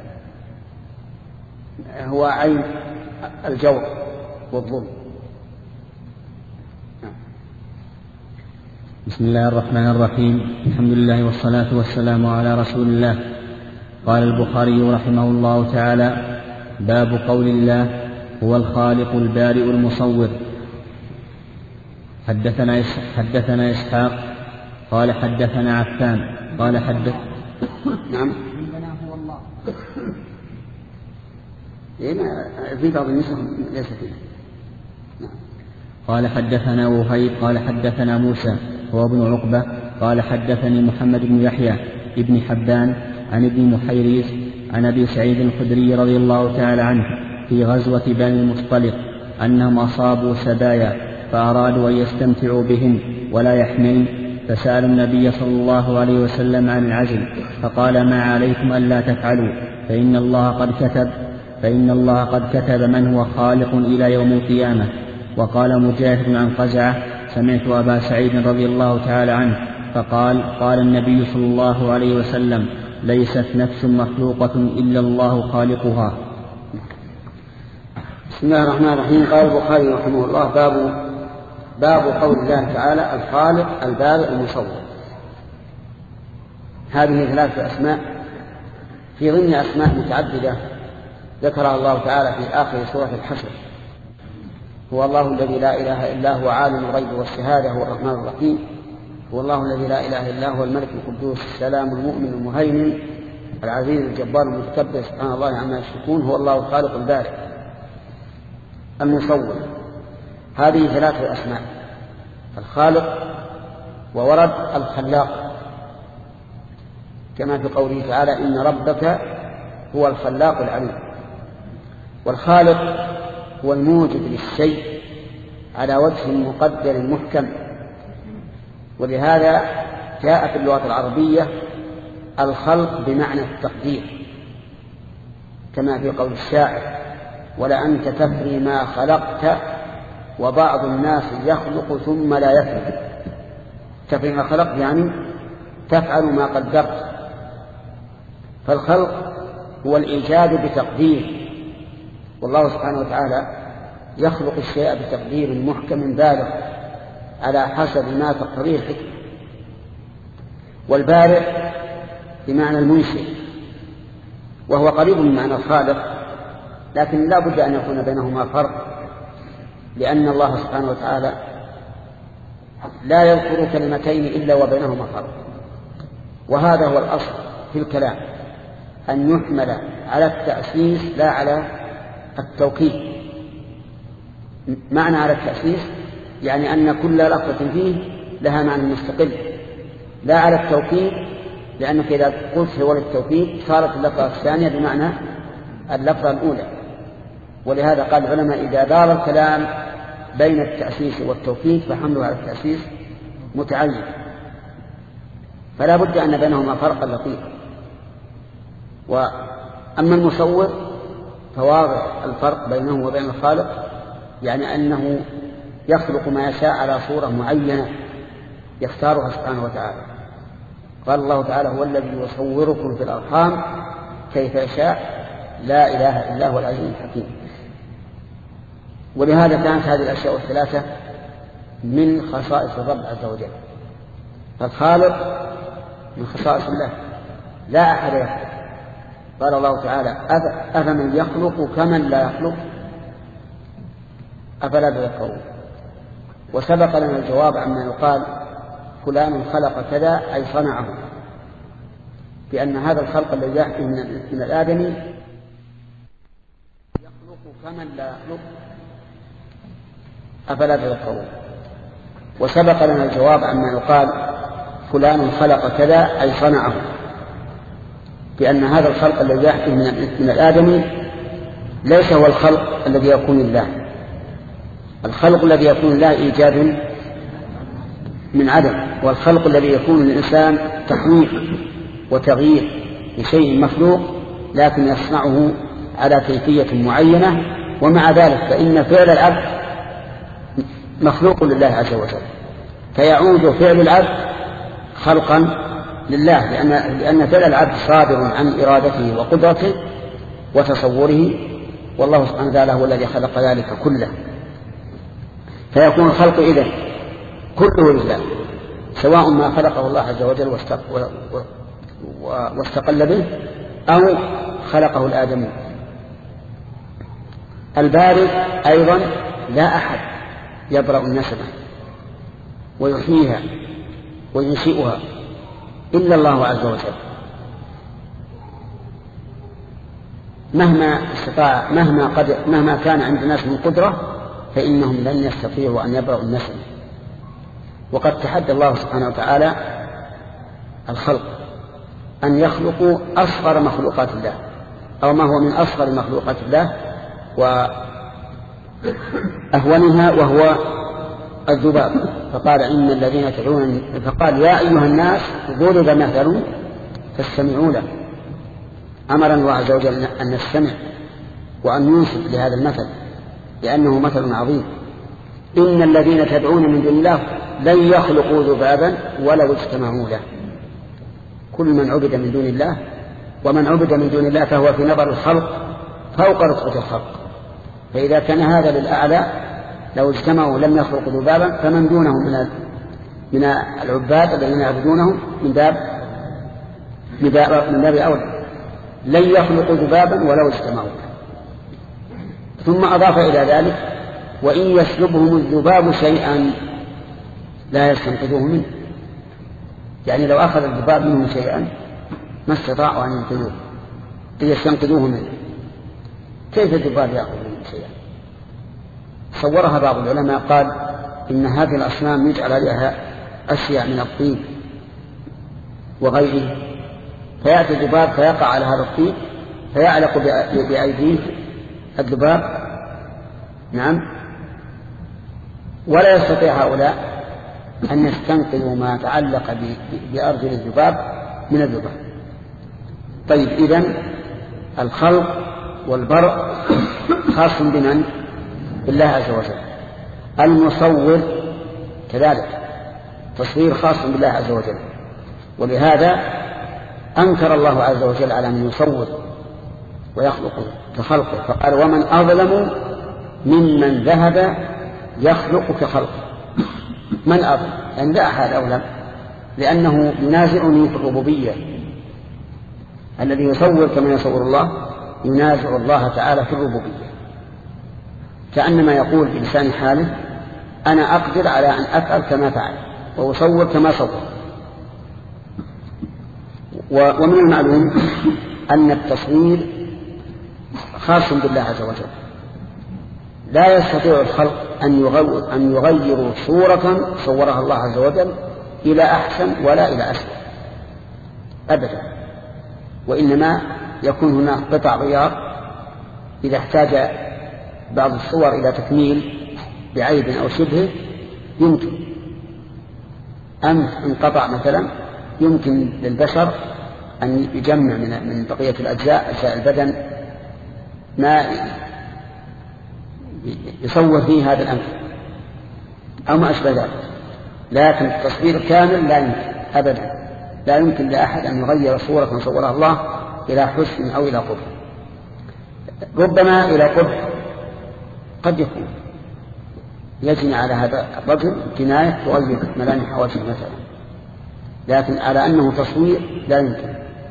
B: هو عين الجور والظلم.
A: بسم الله الرحمن الرحيم. الحمد لله والصلاة والسلام على رسول الله. قال البخاري رحمه الله تعالى: باب قول الله هو الخالق البارئ المصور. حدثنا حدثنا إسحاق قال حدثنا عفان قال حدث
B: نعم
C: هو الله.
B: في بعض النسخ ليس فيه.
A: قال حدثنا وهيب قال حدثنا موسى هو ابن عقبة قال حدثني محمد بن يحيى ابن حبان عن ابن محيريز عن أبي سعيد الخدري رضي الله تعالى عنه في غزوة بني المصطلق أنهم أصابوا سبايا فأرادوا أن يستمتعوا بهن ولا يحملن، فسألوا النبي صلى الله عليه وسلم عن العزل فقال: ما عليكم ألا تفعلوا، فإن الله قد كتب فإن الله قد كتب من هو خالق إلى يوم القيامة. وقال مجاهد عن قزعة: سمعت أبا سعيد رضي الله تعالى عنه فقال: قال النبي صلى الله عليه وسلم: ليست نفس مخلوقة إلا الله خالقها.
B: بسم الله الرحمن الرحيم. قال البخاري رحمه الله: باب باب قول الله تعالى الخالق البارئ المصور. هذه ثلاثة أسماء في ضمن أسماء متعددة ذكرها الله تعالى في آخر سورة الحشر. هو الله الذي لا إله إلا هو عالم الغيب والشهادة هو الرحمن الرحيم. هو الله الذي لا إله إلا هو الملك القدوس السلام المؤمن المهيمن العزيز الجبار المتكبر سبحان الله عما يشركون. هو الله الخالق البارئ المصور. هذه ثلاثة أسماء: الخالق، وورد الخلاق كما في قوله تعالى: إن ربك هو الخلاق العليم. والخالق هو الموجد للشيء على وجه مقدر محكم، ولهذا جاء في اللغة العربية الخلق بمعنى التقدير، كما في قول الشاعر: ولأنت تفري ما خلقت وبعض الناس يخلق ثم لا يفري. تفري ما خلقت يعني تفعل ما قدرت. فالخلق هو الإيجاد بتقدير، والله سبحانه وتعالى يخلق الشيء بتقدير محكم بالغ على حسب ما تقتضيه الحكمة. والبارئ بمعنى المنشئ، وهو قريب من معنى الخالق، لكن لا بد أن يكون بينهما فرق، لأن الله سبحانه وتعالى لا يذكر كلمتين إلا وبينهما فرق. وهذا هو الأصل في الكلام، أن يحمل على التأسيس لا على التوكيد. معنى على التأسيس يعني أن كل لفظة فيه لها معنى مستقل لا على التوكيد، لأنك إذا قلت هو للتوكيد صارت اللفظة الثانية بمعنى اللفظة الأولى. ولهذا قال العلماء إذا دار الكلام بين التأسيس والتوكيد فحمله على التأسيس متعين، فلا بد أن بينهما فرقا لطيفا. وأما المصور فواضح الفرق بينه وبين الخالق، يعني أنه يخلق ما يشاء على صورة معينة يختارها سبحانه وتعالى. قال الله تعالى هو الذي يصوركم في الأرحام كيف يشاء لا إله إلا هو العزيز الحكيم. ولهذا كانت هذه الأشياء الثلاثة من خصائص الرب عز وجل. فالخالق من خصائص الله لا أحد يخلق. قال الله تعالى أفمن يخلق كمن لا يخلق أفلا تذكرون. وسبق لنا الجواب عما يقال فلان خلق كذا أي صنعه، بأن هذا الخلق الذي يأتي من الآدمي يخلق كمن لا يخلق أفلا تذكرون. وسبق لنا الجواب عما يقال فلان خلق كذا أي صنعه، بأن هذا الخلق الذي يأتي من الآدمي ليس هو الخلق الذي يكون الله. الخلق الذي يكون الله إيجاد من عدم، والخلق الذي يكون للإنسان تحويل وتغيير لشيء مخلوق لكن يصنعه على كيفية معينة. ومع ذلك فإن فعل العبد مخلوق لله عز وجل، فيعود فعل العبد خلقا لله، لأن, لأن فعل العبد صادر عن إرادته وقدرته وتصوره، والله سبحانه وتعالى هو الذي خلق ذلك كله. فيكون الخلق إذن كله لله، سواء ما خلقه الله عز وجل واستقل به أو خلقه الآدمي. البارئ أيضا لا أحد يبرأ النسمة ويحييها وينشئها إلا الله عز وجل، مهما استطاع مهما قد مهما كان عند الناس من قدرة فإنهم لن يستطيعوا أن يبرأوا النسمة. وقد تحدى الله سبحانه وتعالى الخلق أن يخلقوا أصغر مخلوقات الله أو ما هو من أصغر مخلوقات الله وأهونها وهو الذباب. فقال إن الذين تدعون فقال يا أيها الناس ضرب مثل فاستمعوا له. أمر الله عز وجل أن نستمع وأن ننصت لهذا المثل لأنه مثل عظيم. إن الذين تدعون من دون الله لن يخلقوا ذبابا ولو اجتمعوا له. كل من عبد من دون الله ومن عبد من دون الله فهو في نظر الخلق فوق رتبة الخلق. فإذا كان هذا للأعلى لو اجتمعوا لم يخلقوا ذبابا فمن دونهم من من العباد الذين يعبدونهم من باب من باب أولى لن يخلقوا ذبابا ولو اجتمعوا. ثم أضاف إلى ذلك وإن يسلبهم الذباب شيئا لا يستنقذوه منه، يعني لو أخذ الذباب منه شيئا ما استطاعوا أن ينقذوه يستنقذوه منه. كيف الذباب يأخذ منه شيئا؟ صورها بعض العلماء قال إن هذه الأصنام يجعل عليها أشياء من الطين وغيره، فيأتي الذباب فيقع على هذا الطين فيعلق بأيديه الذباب، نعم، ولا يستطيع هؤلاء أن يستنقذوا ما تعلق بأرجل الذباب من الذباب. طيب إذن الخلق والبرء خاص بمن؟ بالله عز وجل. المصور كذلك تصوير خاص بالله عز وجل، ولهذا أنكر الله عز وجل على من يصور ويخلق كخلقه فقال ومن أظلم ممن ذهب يخلق كخلقه. من أظلم؟ يعني لا أحد أظلم، لأنه ينازعني في الربوبية. الذي يصور كما يصور الله ينازع الله تعالى في الربوبية، كأنما يقول بلسان حاله أنا أقدر على أن أفعل كما فعل وأصور كما صور. ومن المعلوم أن التصوير خاص بالله عز وجل لا يستطيع الخلق أن يغيروا صورة صورها الله عز وجل إلى أحسن ولا إلى أسوأ أبدا، وإنما يكون هناك قطع غيار إذا احتاج بعض الصور إلى تكميل بعيب أو شبه يمكن. أنف انقطع مثلا يمكن للبشر أن يجمع من بقية الأجزاء أجزاء البدن ما يصور فيه هذا الأنف أو ما أشبه ذلك، لكن التصوير كامل لا يمكن أبدا، لا يمكن لأحد أن يغير صورة صورها الله إلى حسن أو إلى قبح. ربما إلى قبح قد يكون يجني على هذا الرجل جناية تغير ملامح وجهه مثلا، لكن على أنه تصوير لا يمكن.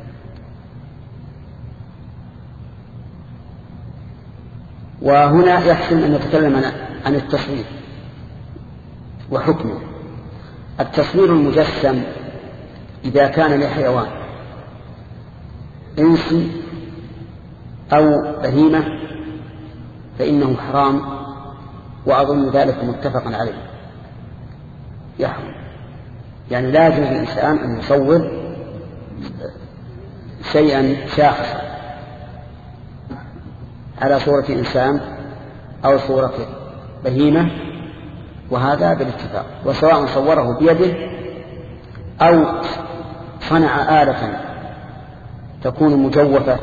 B: وهنا يحسن أن نتكلم عن التصوير وحكمه. التصوير المجسم إذا كان لحيوان إنسي أو بهيمة فإنه حرام، وأظن ذلك متفق عليه يحرم. يعني لا يجوز للإنسان أن يصور شيئا شاخصا على صورة إنسان أو صورة بهيمة، وهذا بالاتفاق، وسواء صوره بيده أو صنع آلة تكون مجوفة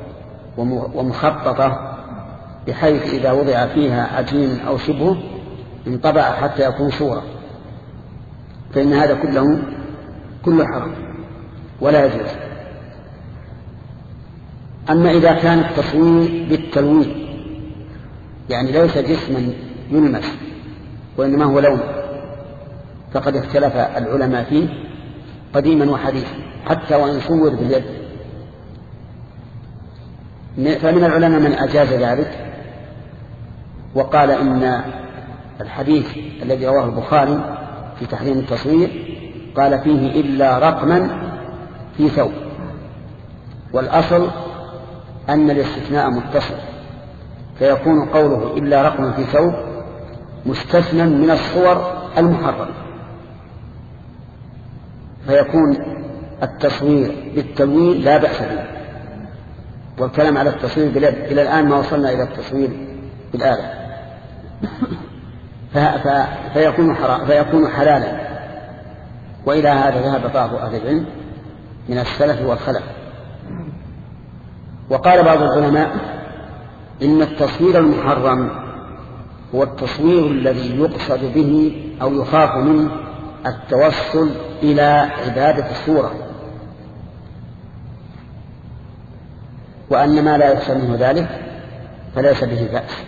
B: ومخططة بحيث إذا وضع فيها عجين أو شبهه انطبع حتى يكون صورة، فإن هذا كله كله حرام ولا يجوز. أما إذا كان التصوير بالتلوين، يعني ليس جسما يلمس وإنما هو لون، فقد اختلف العلماء فيه قديما وحديثا حتى وإن صور باليد. فمن العلماء من أجاز ذلك وقال إن الحديث الذي رواه البخاري في تحريم التصوير قال فيه إلا رقما في ثوب، والأصل أن الاستثناء متصل، فيكون قوله إلا رقما في ثوب مستثنى من الصور المحرمة، فيكون التصوير بالتلوين لا بأس به، والكلام على التصوير باليد إلى الآن ما وصلنا إلى التصوير بالآلة، فيكون, فيكون حلالا. وإلى هذا ذهب بعض أهل العلم من السلف والخلف. وقال بعض العلماء إن التصوير المحرم هو التصوير الذي يقصد به أو يخاف منه التوصل إلى عبادة الصورة، وأن ما لا يخشى منه ذلك فليس به بأس.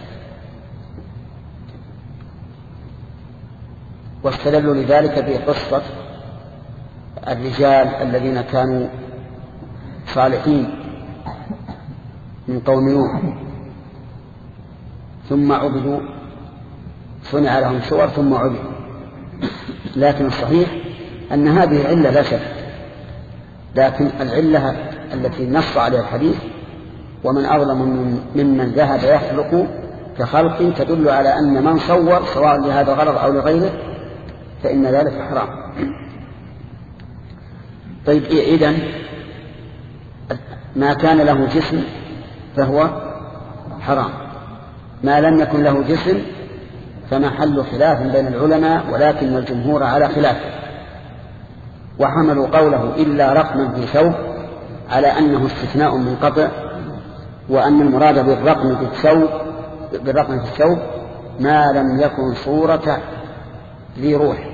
B: واستدلوا لذلك بقصة الرجال الذين كانوا صالحين من قوم نوح ثم عبدوا، صنع لهم صور ثم عبدوا، لكن الصحيح أن هذه العلة لا شك، لكن العلة التي نص عليها الحديث ومن أظلم ممن ذهب يخلق كخلق تدل على أن من صور سواء لهذا الغرض أو لغيره فإن ذلك حرام. طيب إذن ما كان له جسم فهو حرام، ما لم يكن له جسم فمحل خلاف بين العلماء، ولكن الجمهور على خلافه، وحملوا قوله إلا رقما في ثوب على أنه استثناء منقطع، وأن المراد بالرقم في الثوب بالرقم في الثوب ما لم يكن صورة ذي روح.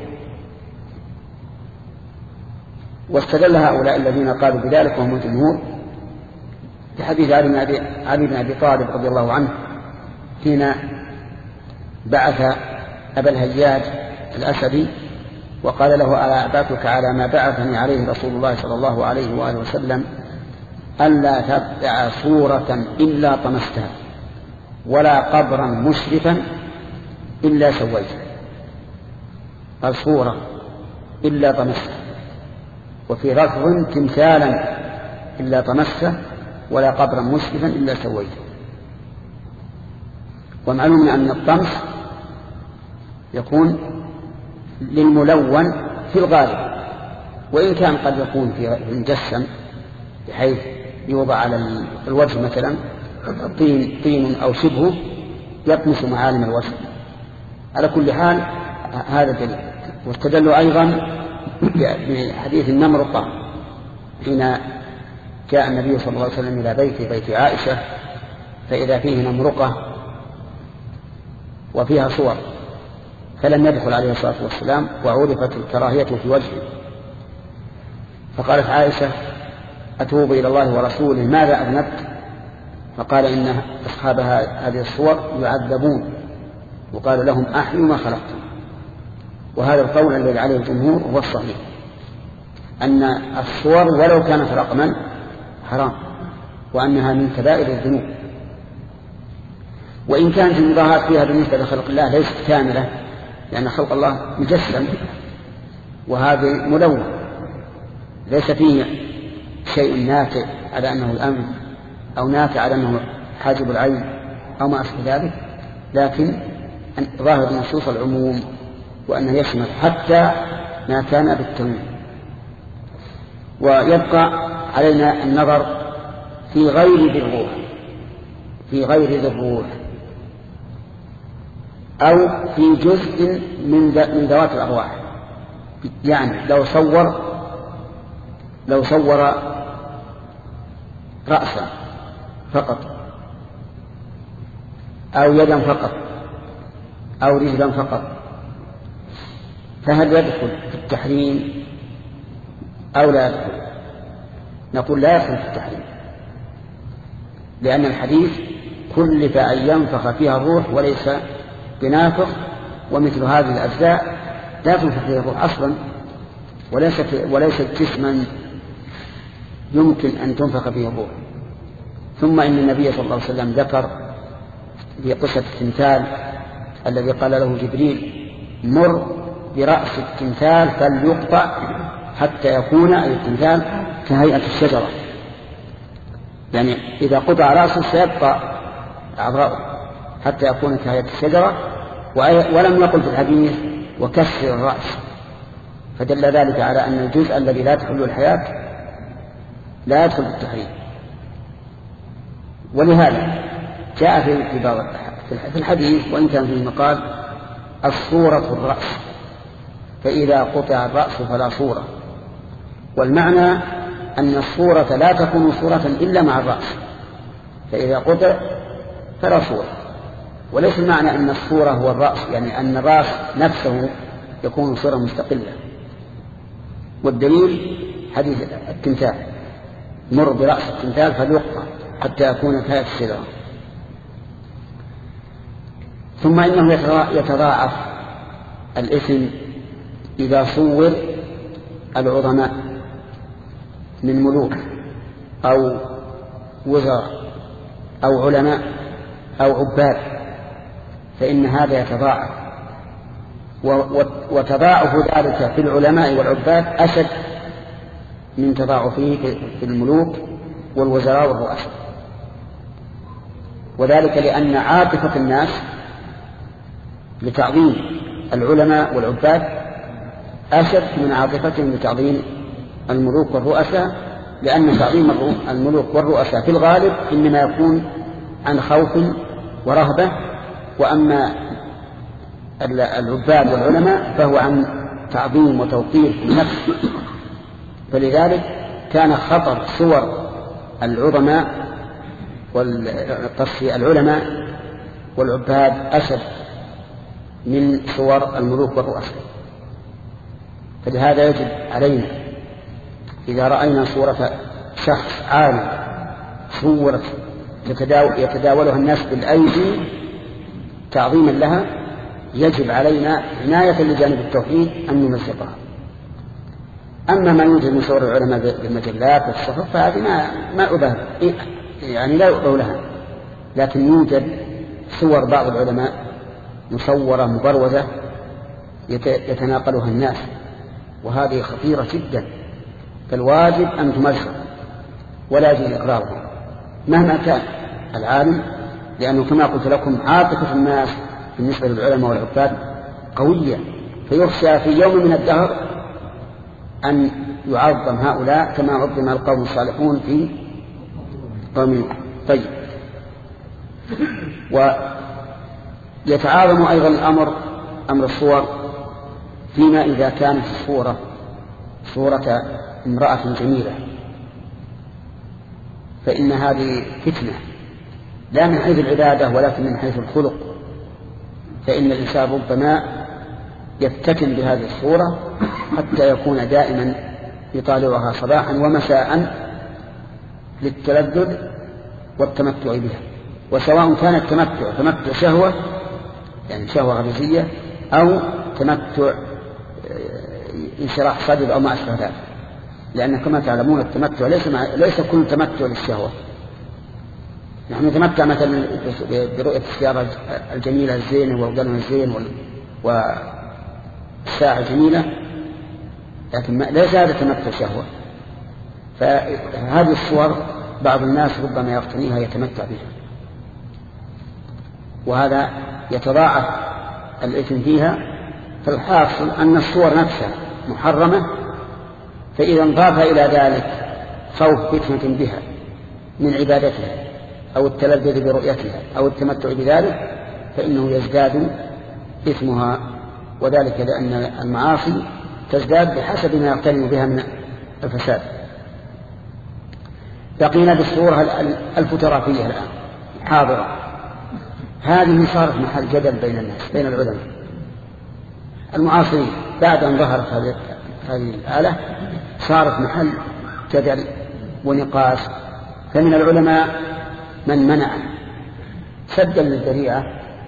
B: واستدل هؤلاء الذين قالوا بذلك وهم الجمهور بحديث علي بن أبي طالب رضي الله عنه حين بعث أبا الهياج الأسدي وقال له ألا أبعثك على ما بعثني عليه رسول الله صلى الله عليه وآله وسلم ألا تبع صورة إلا طمستها ولا قبرا مشرفا إلا سويته. قال صورة إلا طمسته، وفي لفظ تمثالا إلا طمسته ولا قبرا مشرفا إلا سويته. ومعلوم أن الطمس يكون للملون في الغالب، وإن كان قد يكون في مجسم بحيث يوضع على الوجه مثلا طين, طين أو شبهه يطمس معالم الوجه. على كل حال هذا دليل. واستدلوا أيضا بحديث النمرقة حين جاء النبي صلى الله عليه وسلم إلى بيت بيت عائشة فإذا فيه نمرقة وفيها صور، فلم يدخل عليه الصلاة والسلام وعرفت الكراهية في وجهه، فقالت عائشة أتوب إلى الله ورسوله ماذا أذنبت؟ فقال إن أصحاب هذه الصور يعذبون وقال لهم أحيوا ما خلقتم. وهذا القول الذي عليه الجمهور هو الصحيح، أن الصور ولو كانت رقما حرام، وأنها من كبائر الذنوب. وإن كانت المضاهاة فيها بالنسبة لخلق الله ليست كاملة، لأن خلق الله مجسم وهذا ملون ليس فيه شيء ناتئ على أنه الأنف أو ناتئ على أنه حاجب العين أو ما أشبه ذلك، لكن ظاهر النصوص العموم وأنه يشمل حتى ما كان بالتنوين. ويبقى علينا النظر في غير ذي الروح، في غير ذي الروح أو في جزء من من ذوات الأرواح. يعني لو صور لو صور رأسا فقط أو يدا فقط أو رجلا فقط، فهل يدخل في التحريم أو لا يدخل؟ نقول لا يدخل في التحريم، لأن الحديث كلف أن ينفخ فيها الروح وليس بنافخ، ومثل هذه الأجزاء لا تنفخ فيها الروح أصلا، وليست وليست جسما يمكن أن تنفخ فيه الروح. ثم إن النبي صلى الله عليه وسلم ذكر في قصة التمثال الذي قال له جبريل مر برأس التمثال فليقطع حتى يكون أي التمثال كهيئة الشجرة، يعني إذا قطع رأسه سيبقى أعضاؤه حتى يكون كهيئة الشجرة، ولم يقل في الحديث وكسر الرأس، فدل ذلك على أن الجزء الذي لا تحل الحياة لا يدخل في التحريم. ولهذا جاء في الحديث وإن كان فيه مقال الصورة الرأس، فإذا قطع الرأس فلا صورة، والمعنى أن الصورة لا تكون صورة إلا مع الرأس، فإذا قطع فلا صورة. وليس المعنى أن الصورة هو الرأس، يعني أن الرأس نفسه يكون صورة مستقلة. والدليل حديث التمثال مر برأس التمثال فليقطع حتى يكون كهيئة الشجرة. ثم إنه يتضاعف الإثم إذا صور العظماء من ملوك أو وزراء أو علماء أو عباد، فإن هذا يتضاعف، وتضاعف ذلك في العلماء والعباد أشد من تضاعفه في الملوك والوزراء والرؤساء، وذلك لأن عاطفة الناس لتعظيم العلماء والعباد أشد من عاطفتهم لتعظيم الملوك والرؤساء، لأن تعظيم الملوك والرؤساء في الغالب إنما يكون عن خوف ورهبة، وأما العباد والعلماء فهو عن تعظيم وتوقير في النفس. فلذلك كان خطر صور العظماء والعلماء والعباد أشد من صور الملوك والرؤساء. فلهذا يجب علينا إذا رأينا صورة شخص عالم صورة يتداولها الناس بالأيدي تعظيما لها، يجب علينا عناية لجانب التوحيد أن نمزقها. أما ما يوجد من صور العلماء بالمجلات والصحف فهذه ما ما أبه يعني لا يؤبه لها، لكن يوجد صور بعض العلماء مصورة مبروزة يتناقلها الناس، وهذه خطيرة جدا، فالواجب أن تمزق ولا يجوز إقرارها مهما كان العالم، لأنه كما قلت لكم عاطفة الناس بالنسبة للعلماء والعباد قوية، فيخشى في يوم من الدهر أن يعظم هؤلاء كما عظم القوم الصالحون في قوم نوح. طيب، ويتعاظم أيضا الأمر أمر الصور فيما إذا كانت الصورة صورة امرأة جميلة، فإن هذه فتنة لا من حيث العبادة ولكن من حيث الخلق، فإن الإنسان ربما يفتتن بهذه الصورة حتى يكون دائما يطالعها صباحا ومساء للتلذذ والتمتع بها، وسواء كان التمتع تمتع شهوة يعني شهوة غريزية أو تمتع انشراح صدر أو ما أشبه ذلك، لأن كما تعلمون التمتع ليس ليس كل تمتع للشهوة. نحن نتمتع مثلا برؤية السيارة الجميلة الزينة والقلم الزين والساعة الجميلة، لكن ليس هذا تمتع شهوة. فهذه الصور بعض الناس ربما يقتنيها يتمتع بها، وهذا يتضاعف الإثم فيها. فالحاصل أن الصور نفسها محرمة، فإذا انضاف إلى ذلك خوف فتنة بها من عبادتها أو التلذذ برؤيتها أو التمتع بذلك فإنه يزداد إثمها، وذلك لأن المعاصي تزداد بحسب ما يقترن بها من الفساد. بقينا بالصورة الفوتوغرافية الآن حاضرة، هذه صارت محل جدل بين الناس بين العلماء المعاصرين. بعد أن ظهرت هذه الآلة صارت محل جدل ونقاش، فمن العلماء من منع سدا للذريعة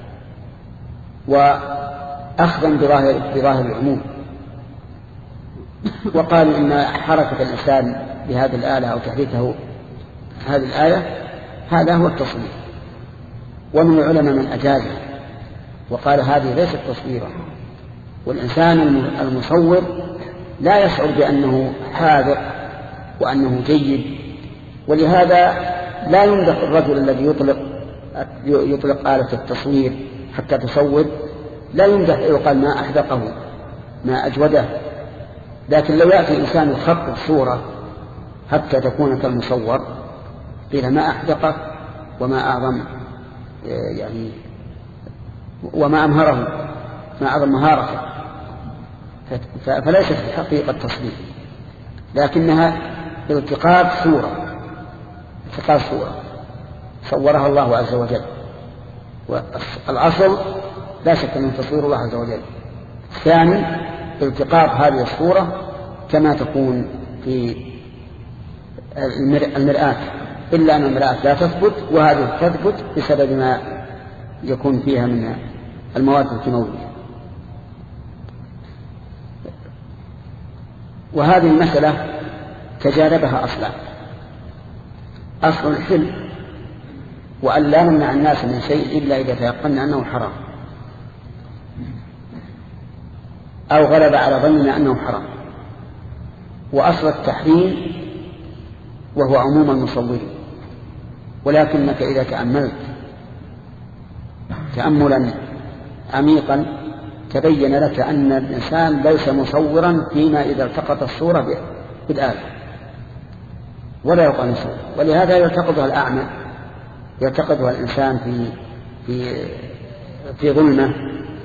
B: وأخذا بظاهر, بظاهر العموم، وقال إن حركة الإنسان بهذه الآلة أو تحريكه هذه الآية هذا هو التصوير. ومن العلماء من أجازه وقال هذه ليست تصويرا، والإنسان المصور لا يشعر بأنه حاذق وأنه جيد، ولهذا لا يمدح الرجل الذي يطلق يطلق آلة التصوير حتى تصور، لا يمدح يقال ما أحدقه ما أجوده. لكن لو يأتي الإنسان يخطط صورة حتى تكون كالمصور قيل ما أحدقه وما أعظم يعني وما أمهره ما أعظم مهارته، فليست في حقيقة تصوير لكنها التقاط صورة التقاط صورة صورها الله عز وجل، والأصل لا شك أنه تصوير الله عز وجل. ثاني التقاط هذه الصورة كما تكون في المرآة، إلا أن المرآة لا تثبت، وهذه تثبت بسبب ما يكون فيها من المواد الكيماوية. وهذه المسألة تجاربها أصلا أصل الحل، وأن لا نمنع الناس من شيء إلا إذا تيقنا أنه حرام أو غلب على ظننا أنه حرام. وأصل التحريم وهو عموم المصورين، ولكنك إذا تأملت تأملا عميقا تبين لك أن الإنسان ليس مصورا فيما إذا التقط الصورة بالآلة ولا يقال مصور. ولهذا يلتقطها الأعمى، يلتقطها الإنسان في في في ظلمة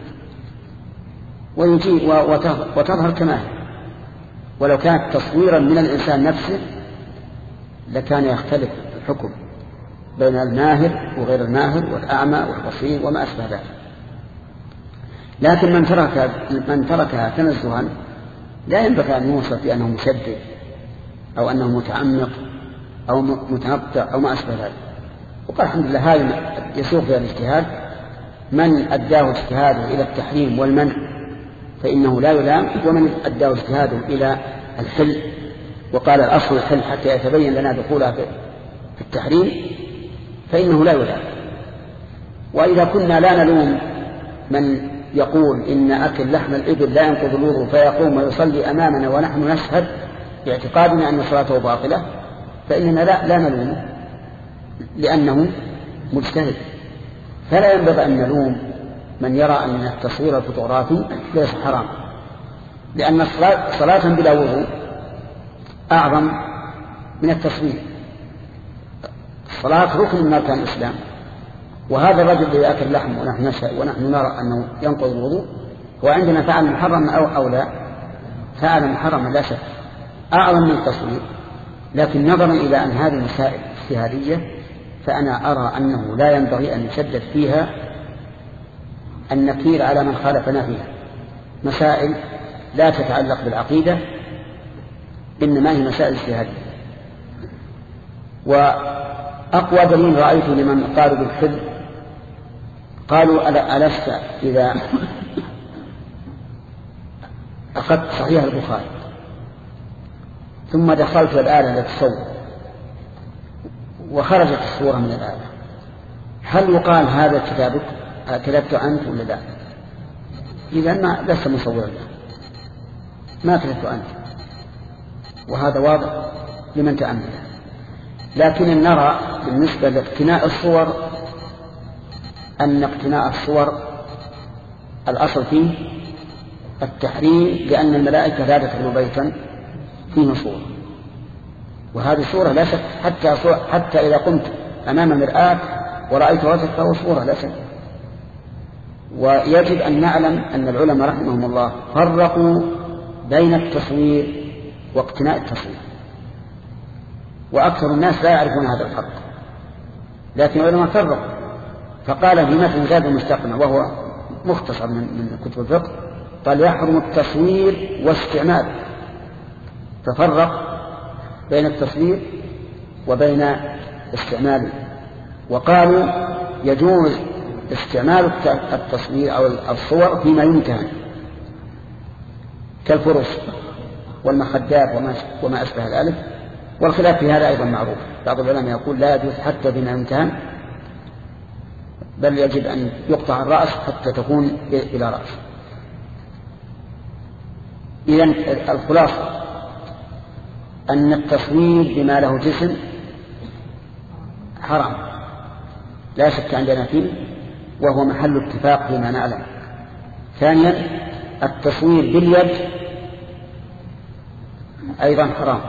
B: ويجي وتظهر كما هي، ولو كانت تصويرا من الإنسان نفسه لكان يختلف الحكم بين الماهر وغير الماهر والأعمى والبصير وما أشبه ذلك. لكن من ترك من تركها تنزها لا ينبغي أن يوصف بأنه مشدد أو أنه متعمق أو متنطع أو ما أشبه ذلك. وقال الحمد لله هذا يسوق فيها الاجتهاد، من أداه اجتهاده إلى التحريم والمنع فإنه لا يلام، ومن أداه اجتهاده إلى الحل وقال الأصل الحل حتى يتبين لنا دخولها في التحريم فإنه لا يلام. وإذا كنا لا نلوم من يقول إن أكل لحم الإبل لا ينقض الوضوء فيقوم ويصلي أمامنا ونحن نشهد باعتقادنا أن صلاته باطلة، فإننا لا, لا نلومه لأنه مجتهد فلا ينبغي أن نلوم من يرى أن التصوير الفوتوغرافي ليس حرام، لأن صلاة بلا وضوء أعظم من التصوير. الصلاة ركن من أركان الإسلام، وهذا الرجل الذي يأكل لحم ونحن نشأ ونحن نرى أنه ينقض الوضوء وعندنا فعل محرم أو أو لا، فعل محرم لا شك أعظم من التصوير. لكن نظرا إلى أن هذه المسائل اجتهادية فأنا أرى أنه لا ينبغي أن يشدد فيها النكير على من خالفنا فيها. مسائل لا تتعلق بالعقيدة، إنما هي مسائل اجتهادية. وأقوى دليل رأيته لمن قالوا بالحل قالوا ألست إذا أخذت صحيح البخاري ثم دخلت الآلة لتصور وخرجت الصورة من الآلة، هل يقال هذا كتابك كتبت أنت ولا لا؟ إذا ما لست مصورا له، ما كتبت أنت، وهذا واضح لمن تأمل. لكن نرى بالنسبة لاقتناء الصور أن اقتناء الصور الأصل فيه التحريم، لأن الملائكة لا تدخل بيتا فيه صورة، وهذه صورة لا شك، حتى, حتى إذا قمت أمام مرآة ورأيت وجهك فهو صورة لا شك. ويجب أن نعلم أن العلماء رحمهم الله فرقوا بين التصوير واقتناء التصوير، وأكثر الناس لا يعرفون هذا الفرق، لكن العلماء فرقوا. فقال في مثل زاد المستقنع وهو مختصر من, من كتب الفقه، قال يحرم التصوير واستعماله، تفرق بين التصوير وبين استعماله. وقالوا يجوز استعمال التصوير أو الصور فيما يمتهن كالفرش والمخدات وما, وما أشبه ذلك، والخلاف في هذا أيضا معروف. بعض العلماء يقول لا يجوز حتى فيما يمتهن، بل يجب أن يقطع الرأس حتى تكون إلى رأس. إذن الخلاصة أن التصوير بما له جسم حرام لا شك عندنا فيه، وهو محل اتفاق فيما نعلم. ثانيا التصوير باليد أيضا حرام.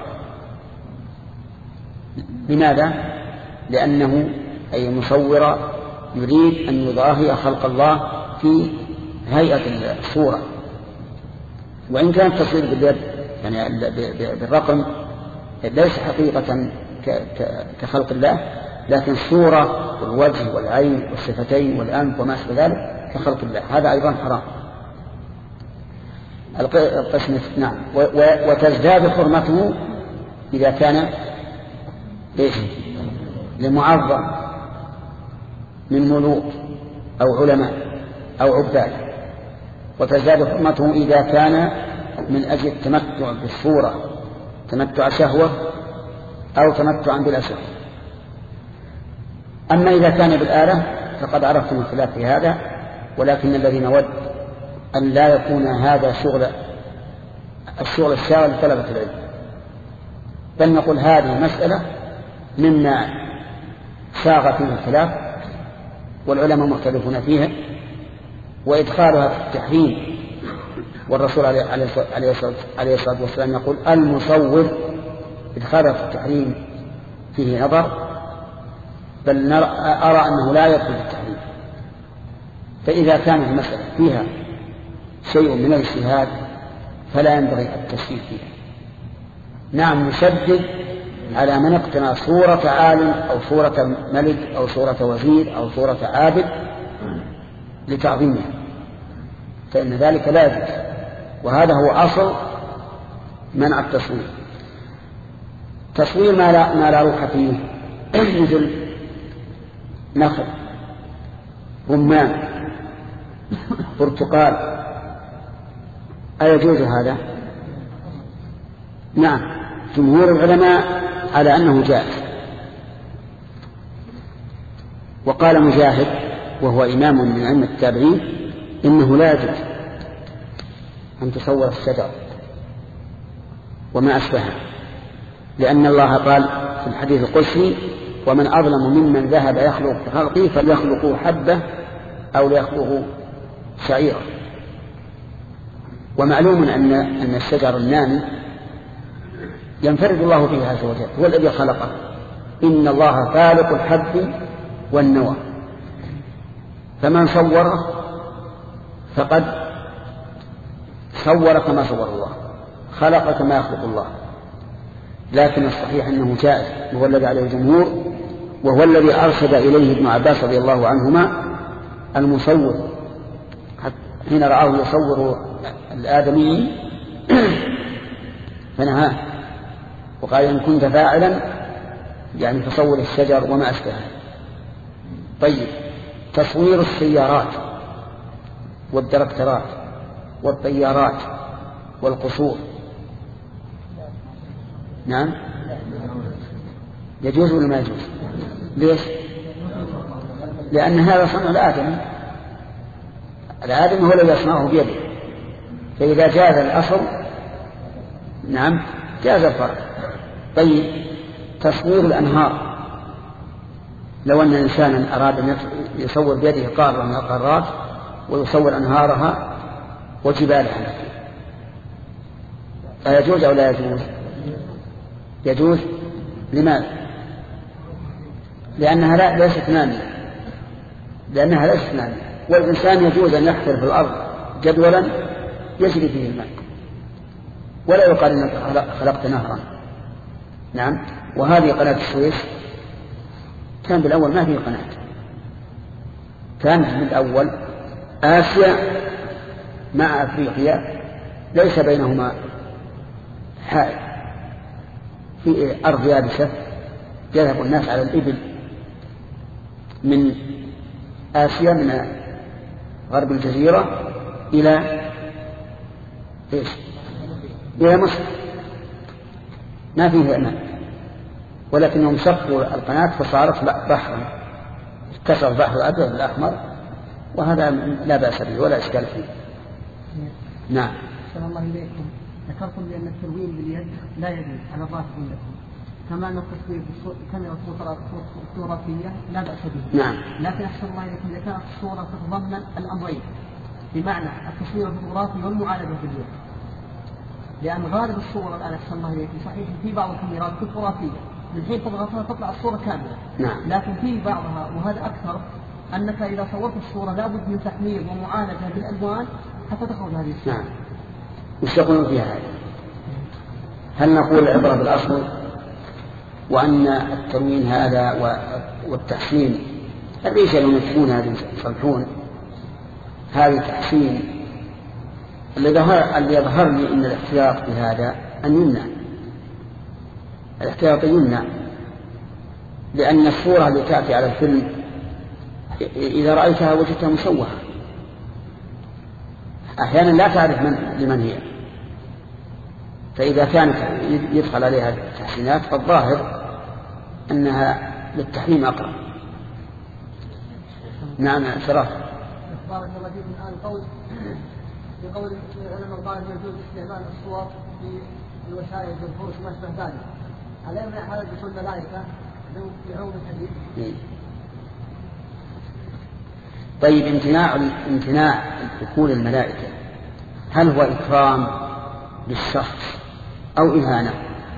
B: لماذا؟ لأنه أي المصور يريد أن يضاهي خلق الله في هيئة الصورة، وإن كان التصوير باليد يعني بالرقم ليس حقيقة كخلق الله، لكن صورة الوجه والعين والشفتين والأنف وما أشبه ذلك كخلق الله، هذا أيضا حرام. القسم نعم. وتزداد حرمته إذا كان إيش لمعظم من ملوك أو علماء أو عباد، وتزداد حرمته إذا كان من أجل التمتع بالصورة، تمتع شهوة أو تمتع بلا شهوة. أما إذا كان بالآلة فقد عرفتم الخلاف في هذا، ولكن الذي نود أن لا يكون هذا شغل الشغل الشاغل لطلبة العلم، بل نقول هذه مسألة مما ساغ فيه الخلاف والعلماء مختلفون فيها، وإدخالها في التحريم. والرسول عليه الصلاة والسلام يقول المصور إدخالها في التحريم فيه نظر، بل أرى أنه لا يدخل في التحريم. فإذا كانت المسألة فيها شيء من الاجتهاد فلا ينبغي التشديد فيها. نعم نشدد على من اقتنى صورة عالم أو صورة ملك أو صورة وزير أو صورة عابد لتعظيمها، فإن ذلك لا يجوز، وهذا هو أصل منع التصوير. تصوير ما لا, ما لا روح فيه مثل نخل، رمان، برتقال، أيجوز هذا؟ نعم جمهور العلماء على أنه جائز. وقال مجاهد وهو إمام من علم التابعين إنه لا يجوز أن تصور الشجر وما أشبهه، لأن الله قال في الحديث القدسي ومن أظلم ممن ذهب يخلق كخلقه فليخلقوا حبة أو ليخلقوا شعيرا. ومعلوم أن أن الشجر النامي ينفرد الله به عز وجل، هو الذي خلقه. إن الله خالق الحب والنوى، فمن صوره فقد صور كما صور الله، خلق كما يخلق الله. لكن الصحيح أنه جائز، وهو الذي عليه الجمهور، وهو الذي أرشد إليه ابن عباس رضي الله عنهما المصور حين رآه يصور الآدمي فنهاه وقال إن كنت فاعلا يعني تصور الشجر وما أشبهه. طيب، تصوير السيارات والدركترات والطيارات والقصور نعم يجوز ولا ما يجوز؟ ليش؟ لأن هذا صنع الآدم، الآدم هو الذي يصنعه بيده، فإذا جاز الأصل نعم جاز الفرع. طيب، تصوير الأنهار، لو أن إنسانا أراد أن يصور بيده قارة من القارات ويصور أنهارها وجبالها أيجوز أو لا يجوز؟ يجوز. لماذا؟ لأنها لا ليست نامية، لأنها ليست نامية، والإنسان يجوز أن يحفر في الأرض جدولا يجري فيه الماء ولا يقال أنك خلقت نهرا. نعم. وهذه قناة السويس كان بالأول ما فيه قناة، كانت بالأول آسيا مع أفريقيا ليس بينهما حائل، في أرض يابسة يذهب الناس على الإبل من آسيا من غرب الجزيرة إلى إيش؟ إلى مصر، ما فيه أمان، ولكنهم شقوا القناة فصارت بحرا، اتصل بحر الأبيض بالأحمر، وهذا لا بأس به ولا إشكال فيه. نعم.
E: أحسن الله إليكم. ذكرتم بأن التلوين باليد لا يجوز على الظاهر عندكم، كما أن التصوير كاميرا فوتوغرافية لا بأس به.
B: نعم.
E: لكن أحسن الله إليكم إذا كانت الصورة تتضمن الأمرين، بمعنى التصوير الفوتوغرافي والمعالجة باليد، لأن غالب الصور الآن أحسن الله إليكم صحيح في بعض الكاميرات فوتوغرافية من حين تضغطها تطلع الصورة كاملة.
B: نعم.
E: لكن في بعضها وهذا أكثر أنك إذا صورت الصورة لابد من تحميل ومعالجة بالألوان حتى تخرج هذه الصورة.
B: نعم. وش يقولون فيها هذا؟ هل نقول العبرة بالأصل وأن التلوين هذا والتحسين الريشة اللي يمثلون هذه يصلحون هذه تحسين اللي ظهر اللي يظهر لي أن الاحتياط بهذا أن يمنع، الاحتياط يمنع، لأن الصورة اللي تأتي على الفيلم إذا رأيتها وجدتها مشوهة، أحيانا لا تعرف من لمن هي، فإذا كانت يدخل عليها التحسينات فالظاهر أنها للتحريم أقرب. نعم شرف.
C: بارك الله فيكم. الآن قول في قول العلماء قال يجوز استعمال الصور في الوسائل والفرش وما أشبه ذلك، على أن هذا يكون الملائكة في عون الحديث.
B: طيب، امتناع امتناع دخول الملائكة هل هو إكرام للشخص أو إهانة؟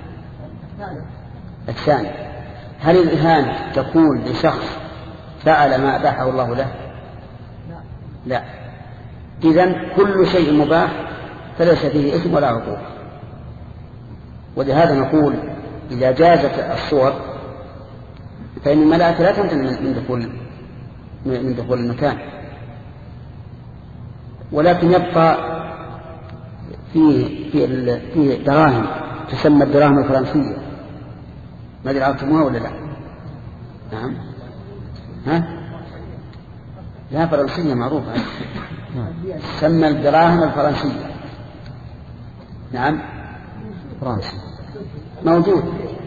B: الثاني. هل الإهانة تكون لشخص فعل ما أباحه الله له؟ لا. إذن كل شيء مباح فليس فيه إثم ولا عقوبة. ولهذا نقول إذا جازت الصور فإن الملائكة لا تمتنع من دخول من دخول المكان، ولكن يبقى في في في دراهم تسمى الدراهم الفرنسية، ما أدري عرفتموها ولا لا؟ نعم. ها؟ لا فرنسية معروفة، تسمى الدراهم الفرنسية. نعم فرنسي موجود.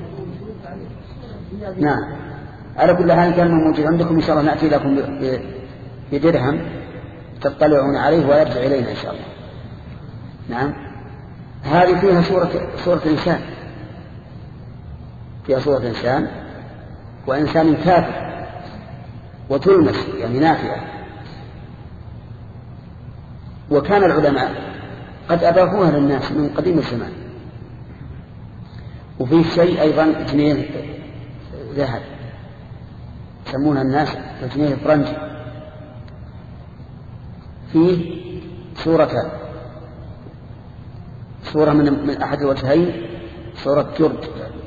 B: نعم. على كل حال كان موجود عندكم، إن شاء الله نأتي لكم بدرهم تطلعون عليه ويرجع إلينا إن شاء الله. نعم. هذه فيها صورة صورة إنسان، فيها صورة إنسان وإنسان كافر وتلمس يعني نافئة. وكان العلماء قد أباحوها للناس من قديم الزمان. وفيه شيء أيضا جنيه ذهب يسمونها الناس الجنيه الفرنجي، فيه صورتان، صورة من, من أحد الوجهين صورة جورج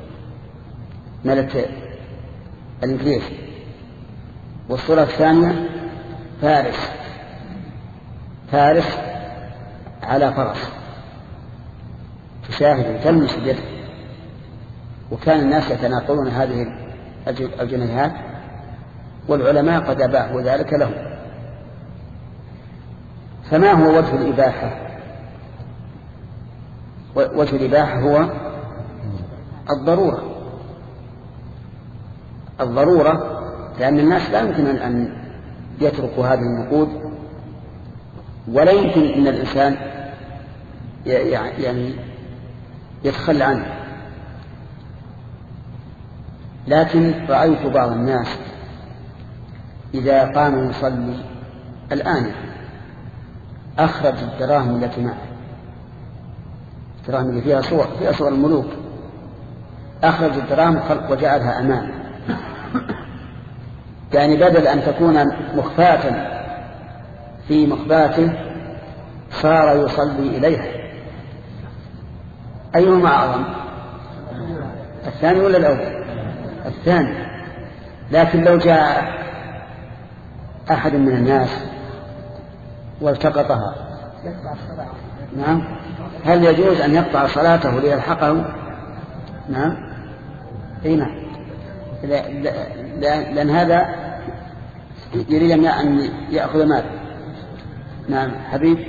B: ملك الإنجليز، والصورة الثانية فارس فارس على فرس تشاهد تلمس بيده. وكان الناس يتناقلون هذه الجنيهات والعلماء قد أباحوا ذلك لهم. فما هو وجه الإباحة؟ وجه الإباحة هو الضرورة الضرورة لأن الناس لا يمكن أن يتركوا هذه النقود، ولا يمكن أن الإنسان يعني يتخلى عنه. لكن رأيت بعض الناس إذا قام يصلي الآن أخرج الدراهم التي معه، الدراهم اللي فيها صور فيها صور الملوك، أخرج الدراهم وجعلها أمامه، يعني بدل أن تكون مخفاة في مخباته صار يصلي إليها. أيهما أعظم، الثاني ولا الأول؟ الثاني. لكن لو جاء أحد من الناس والتقطها، نعم، هل يجوز أن يقطع صلاته ليلحقه؟ نعم، أي نعم، لأن هذا يريد أن يأخذ مال. نعم حبيب.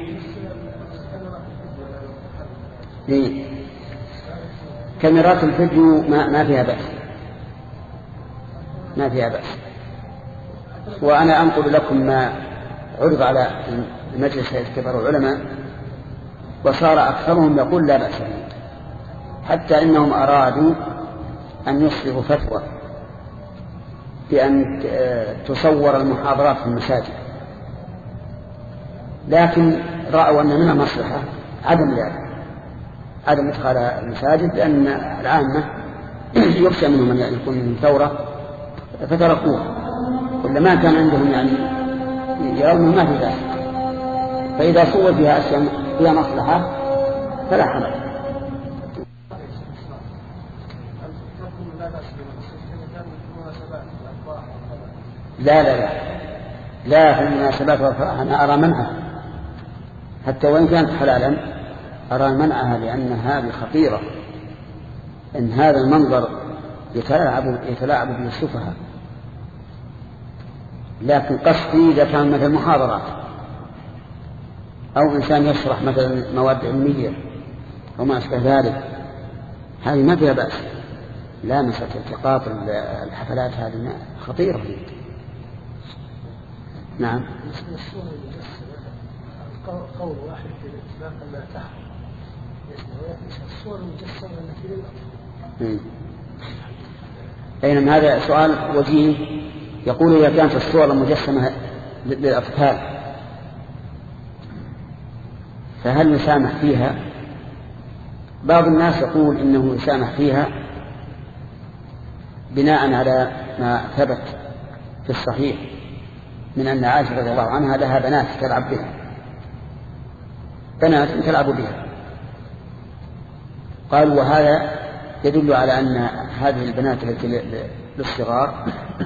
B: إيه؟ كاميرات الفيديو ما, ما فيها بأس، ما فيها بأس. وأنا أنقل لكم ما عرض على مجلس كبار العلماء وصار أكثرهم يقول لا بأس، حتى إنهم أرادوا أن يصدروا فتوى بأن تصور المحاضرات في المساجد، لكن رأوا أن منها مصلحة عدم ذلك، عدم إدخال المساجد، لأن العامة يخشى منهم أن يكون من ثورة فتركوه، ولا ما كان عندهم يعني يرون ما في ذلك. فإذا صور فيها أشياء فيها مصلحة فلا حرج. لا لا لا لا في المناسبات والفرح أنا أرى منعها، حتى وإن كانت حلالا أرى منعها، لأن هذه خطيرة. إن هذا المنظر يتلاعب يتلاعب به السفهاء. لكن قصدي إذا كان مثل محاضرات أو إنسان يشرح مثلا مواد علمية أو ما أشبه ذلك، هذه ما فيها بأس. لا مسألة التقاط الحفلات هذه خطيرة. نعم.
C: قول واحد في الإطلاق أن لا تحرم الصور المجسمة التي للأطفال.
B: بينما هذا سؤال وجيه، يقول إذا كانت الصور المجسمة للأطفال فهل نسامح فيها؟ بعض الناس يقول إنه يسامح فيها بناء على ما ثبت في الصحيح من أن عائشة رضي الله عنها لها بنات تلعب بها، بنات تلعب بها. قالوا وهذا يدل على أن هذه البنات التي للصغار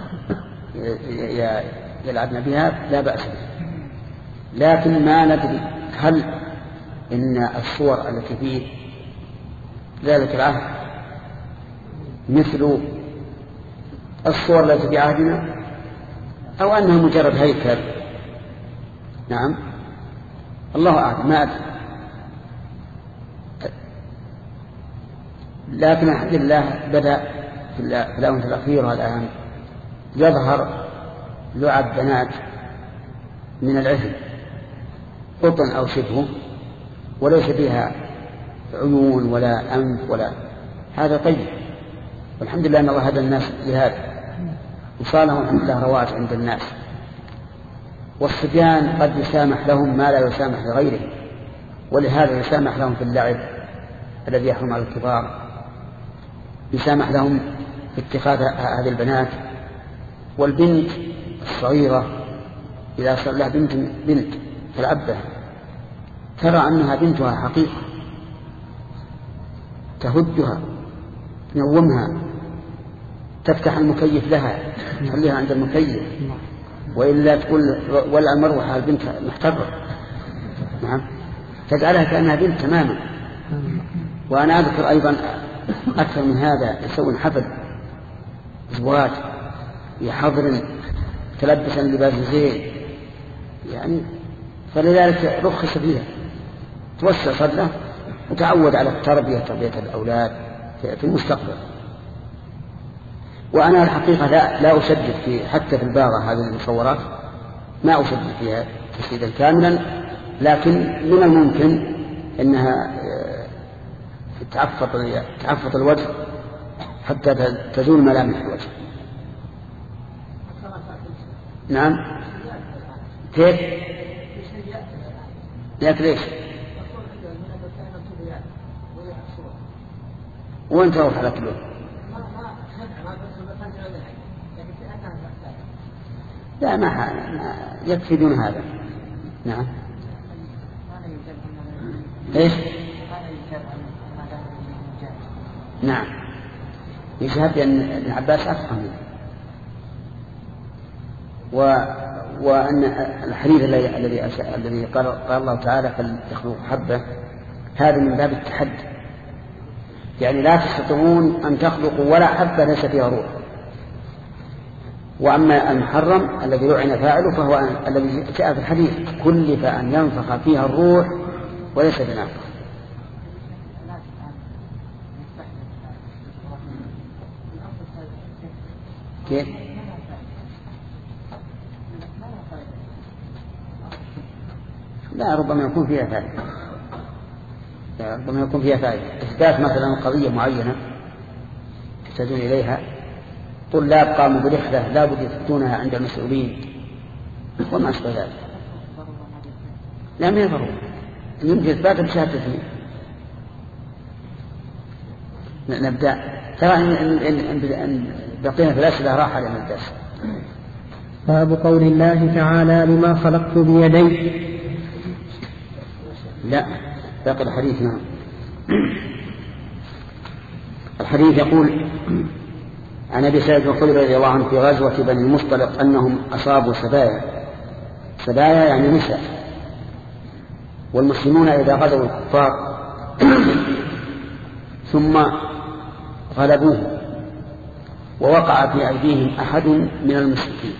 B: يلعبن بها لا بأس بها. لكن ما ندري هل إن الصور التي في ذلك العهد مثل الصور التي في عهدنا أو أنها مجرد هيكل. نعم الله أعلم، ما أدري. لكن الحمد لله بدأ في الآونة الأخيرة الآن يظهر لعب بنات من العهن قطن أو شبهه، وليس فيها عيون ولا أنف ولا، هذا طيب، والحمد لله أن الله هدى الناس لهذا. وصالهم عنده رواج عند الناس. والصبيان قد يسامح لهم ما لا يسامح لغيره، ولهذا يسامح لهم في اللعب الذي يحرم على الكبار، يسامح لهم في اتخاذ هذه البنات. والبنت الصغيرة إذا صار لها بنت بنت تلعب بها ترى أنها بنتها حقيقة، تهدها تنومها، تفتح المكيف لها تخليها عند المكيف، وإلا تقول ولع المروحة البنت محترة، نعم، تجعلها كأنها بنت تماما. وأنا أذكر أيضا أكثر من هذا يسوون حفل زواج يحضر تلبسا لباس زين يعني، فلذلك رخص فيها، توسع صدره وتعود على التربية تربية الأولاد في المستقبل. وأنا الحقيقة لا, لا أشدد في حتى في الباغة هذه المصورات ما أشدد فيها تشديدا كاملا، لكن من الممكن أنها تعفط تعفط الوجه حتى تزول ملامح الوجه. نعم كيف لكن ليش وين تروح على كله؟ لا ما يكفي دون هذا. نعم ايش؟ نعم يشهد بأن ابن عباس أفهم منه، و... وأن الحديث الذي الذي قال... قال الله تعالى فليخلق حبة هذا من باب التحدي، يعني لا تستطيعون أن تخلقوا ولا حبة ليس فيها روح. وأما المحرم الذي لعن فاعله فهو الذي جاء في الحديث كلف أن ينفخ فيها الروح وليس بنفخ. كيف؟ لا ربما يكون فيها فائدة، ربما يكون فيها فائدة. إثبات مثلا قضية معينة تحتاجون إليها، طلاب قاموا برحلة لا بد يثبتونها عند المسؤولين وما أشبه ذلك، لا ما يفرق يمكن إثبات بشهادة اثنين. نبدأ ترى إن بقينا في الأسئلة راحة لنا الدرس.
D: باب قول الله تعالى لما خلقت بيدي.
B: لا باقي الحديث. نعم الحديث يقول عن أبي سعيد الخدري رضي الله عنه في غزوة بني المصطلق أنهم أصابوا سبايا. سبايا يعني نساء، والمسلمون إذا غزوا الكفار ثم غلبوه ووقع في أيديهم أحد من المشركين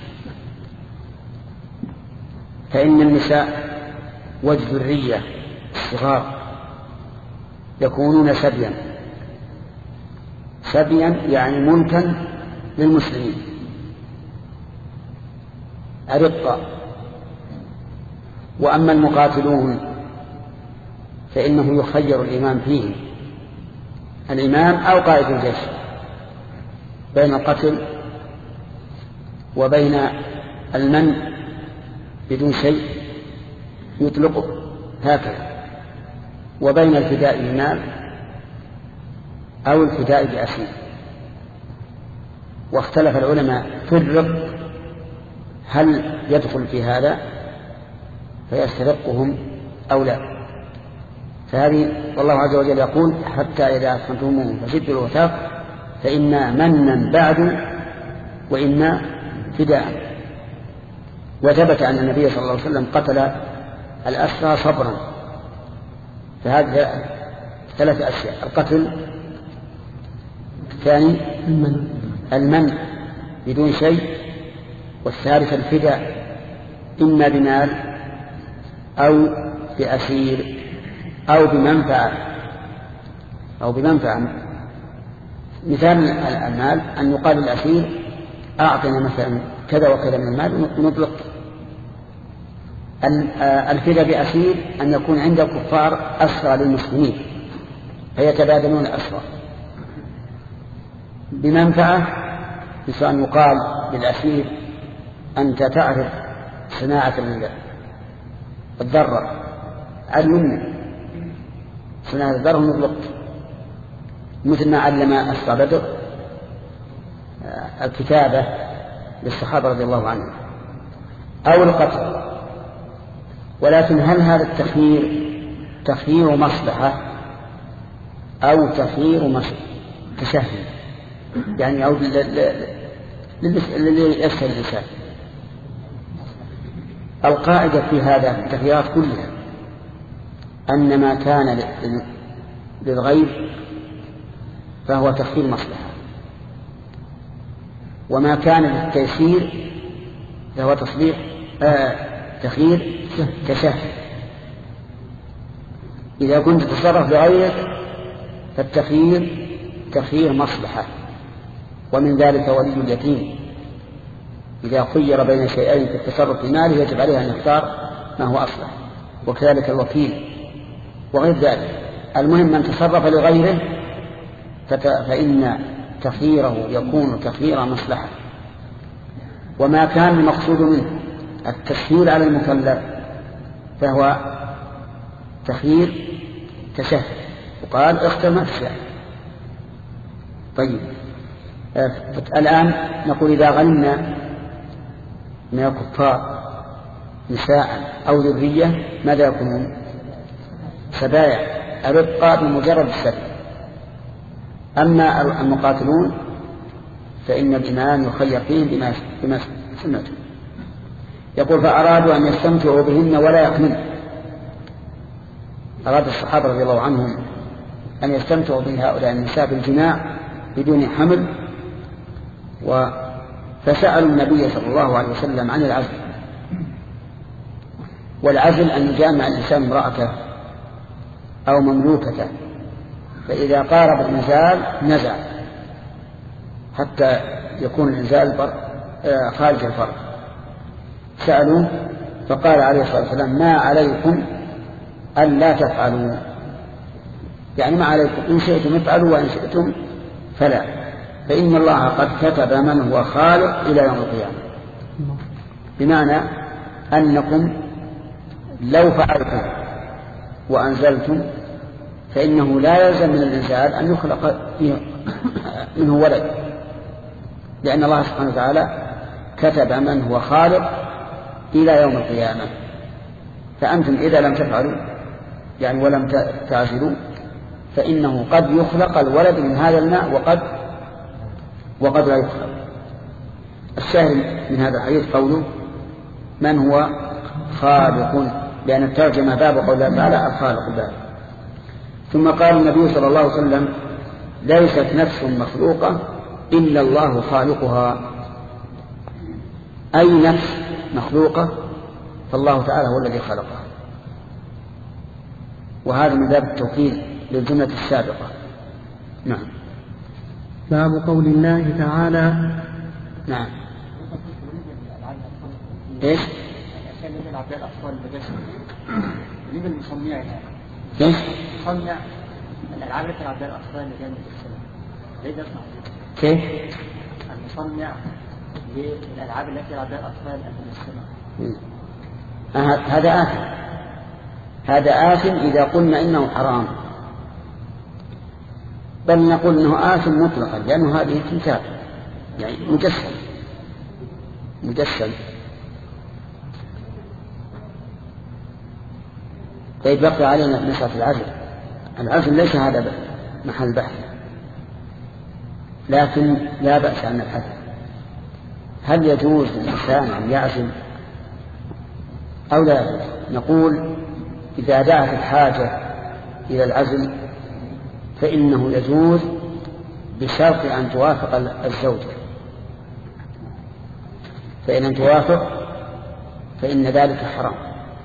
B: فإن النساء والذرية الصغار يكونون سبيا. سبيا يعني ملكا للمسلمين أرقا. وأما المقاتلون فإنه يخير الإمام فيه، الإمام أو قائد الجيش، بين القتل وبين المن بدون شيء يطلقه هكذا، وبين الفداء بالمال أو الفداء بأسير. واختلف العلماء في الرق هل يدخل في هذا فيسترقهم أو لا. فهذه والله عز وجل يقول حتى إذا أثخنتموهم فشدوا الوثاق فإنا منا بعد وإنا فداء. وثبت أن النبي صلى الله عليه وسلم قتل الأسرى صبرا. فهذه ثلاث أشياء: القتل، الثاني المن, المن بدون شيء، والثالث الفداء إما بمال أو بأسير أو بمنفعة أو بمنفعة. مثال المال أن يقال للأسير أعطنا مثلا كذا وكذا من المال نطلق. الفداء بأسير أن يكون عند الكفار أسرى للمسلمين فيتبادلون الأسرى. بمنفعة مثل أن يقال للأسير أنت تعرف صناعة الذرة علمنا صناعة الذرة ونطلق مثل ما علم أسرى بدر الكتابة للصحابة رضي الله عنهم أو القتل. ولكن هل هذا التخيير تخيير مصلحة أو تخيير تشهي يعني يعود لليسر الإنسان؟ القاعدة في هذا التخييرات كلها أن ما كان للغير فهو تخيير مصلحة، وما كان للتيسير فهو تصديق آه تخيير تشهي. إذا كنت تتصرف لغيرك فالتخيير تخيير مصلحة، ومن ذلك ولي اليتيم إذا خير بين شيئين في التصرف في ماله يجب عليه أن يختار ما هو أصلح، وكذلك الوكيل وغير ذلك. المهم من تصرف لغيره فإن تخييره يكون تخيير مصلحة، وما كان المقصود منه التسهيل على المكلف فهو تخيير تشهي، وقال اختر ما تشاء. طيب الآن نقول إذا غنى من الكفار نساء أو ذرية ماذا يكونون؟ سبايا الرقة بمجرد السبي. أما المقاتلون فإن الإمام يخير فيهم بما, بما سمعته. يقول فأرادوا أن يستمتعوا بهن ولا يحملن. أراد الصحابة رضي الله عنهم أن يستمتعوا بهؤلاء النساء بالجماع بدون حمل، فسألوا النبي صلى الله عليه وسلم عن العزل. والعزل أن يجامع الإنسان امرأته أو مملوكته، فإذا قارب الإنزال نزع حتى يكون الإنزال خارج الفرق. سألوا فقال عليه الصلاة والسلام ما عليكم ألا تفعلوا، يعني ما عليكم إن شئتم افعلوا وإن شئتم فلا، فإن الله قد كتب من هو خالق إلى يوم القيامة. بمعنى أنكم لو فعلتم وأنزلتم فإنه لا يلزم من الإنزال أن يخلق منه ولد، لأن الله سبحانه وتعالى كتب من هو خالق إلى يوم القيامة. فأنتم إذا لم تفعلوا يعني ولم تعزلوا فإنه قد يخلق الولد من هذا الماء وقد وقد لا يخلق. الشاهد من هذا الحديث قوله من هو خالق، لأن الترجمة باب قول الله تعالى الخالق باب. ثم قال النبي صلى الله عليه وسلم ليست نفس مخلوقة إلا الله خالقها. أي نفس مخلوقة فالله تعالى هو الذي خلقها، وهذا من باب التوكيد للجملة السابقة. نعم.
D: باب قول الله تعالى
B: نعم ايش؟ ايش؟
E: صنع الألعاب التي تلعب بها الأطفال لجانب السلام ليس يصنع
B: كيف؟
E: المصنع للألعاب التي تلعب بها الأطفال لجانب السلام.
B: هذا آثم، هذا آثم إذا قلنا إنه حرام، بل نقول إنه آثم مطلقا، لأنه هذه تمثال يعني مجسم مجسم. طيب بقي علينا مسألة العزل. العزل ليس هذا محل بحث، لكن لا بأس أن نبحث هل يجوز للإنسان أن يعزل أو لا يجوز. نقول إذا دعت الحاجة إلى العزل فإنه يجوز بشرط أن توافق الزوجة، فإن لم توافق فإن ذلك حرام.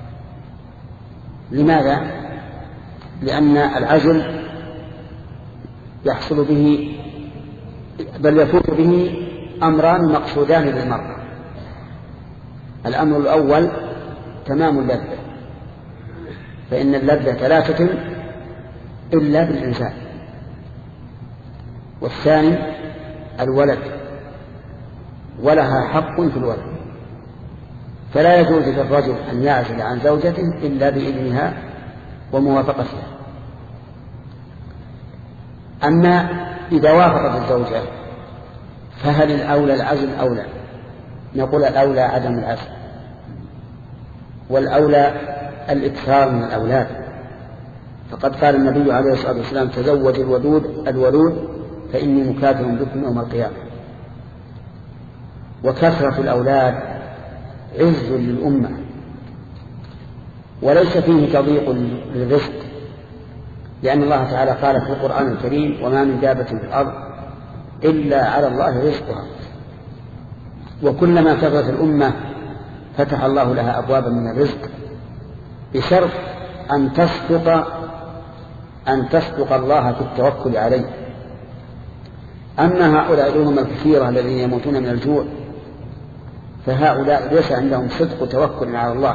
B: لماذا؟ لأن العزل يحصل به بل يفوت به أمران مقصودان للمرأة. الأمر الأول تمام اللذة، فإن اللذة لا تتم إلا بالإنزال. والثاني الولد، ولها حق في الولد، فلا يجوز للرجل أن يعزل عن زوجته إلا بإذنها وموافقتها. أما إذا وافقت الزوجة فهل الأولى العزل أولى؟ نقول الأولى عدم العزل، والأولى الإكثار من الأولاد، فقد قال النبي عليه الصلاة والسلام تزوج الودود الولود فإني مكاثر بكم يوم القيامة. وكثرة الأولاد عز للأمة وليس فيه تضييق للرزق، لأن الله تعالى قال في القرآن الكريم وما من دابة في الأرض إلا على الله رزقها. وكلما كثرت الأمة فتح الله لها أبوابا من الرزق بشرط أن تصدق أن تصدق الله في التوكل عليه. أما هؤلاء الأمم الكثيرة الذين يموتون من الجوع فهؤلاء ليس عندهم صدق توكل على الله،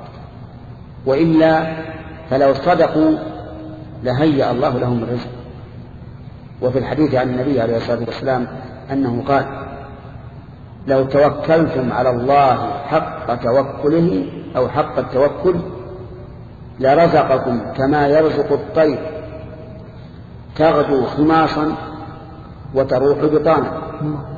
B: وإلا فلو صدقوا لهيأ الله لهم الرزق. وفي الحديث عن النبي عليه الصلاة والسلام أنه قال لو توكلتم على الله حق توكله أو حق التوكل لرزقكم كما يرزق الطير تغدو خماصا وتروح بطانا.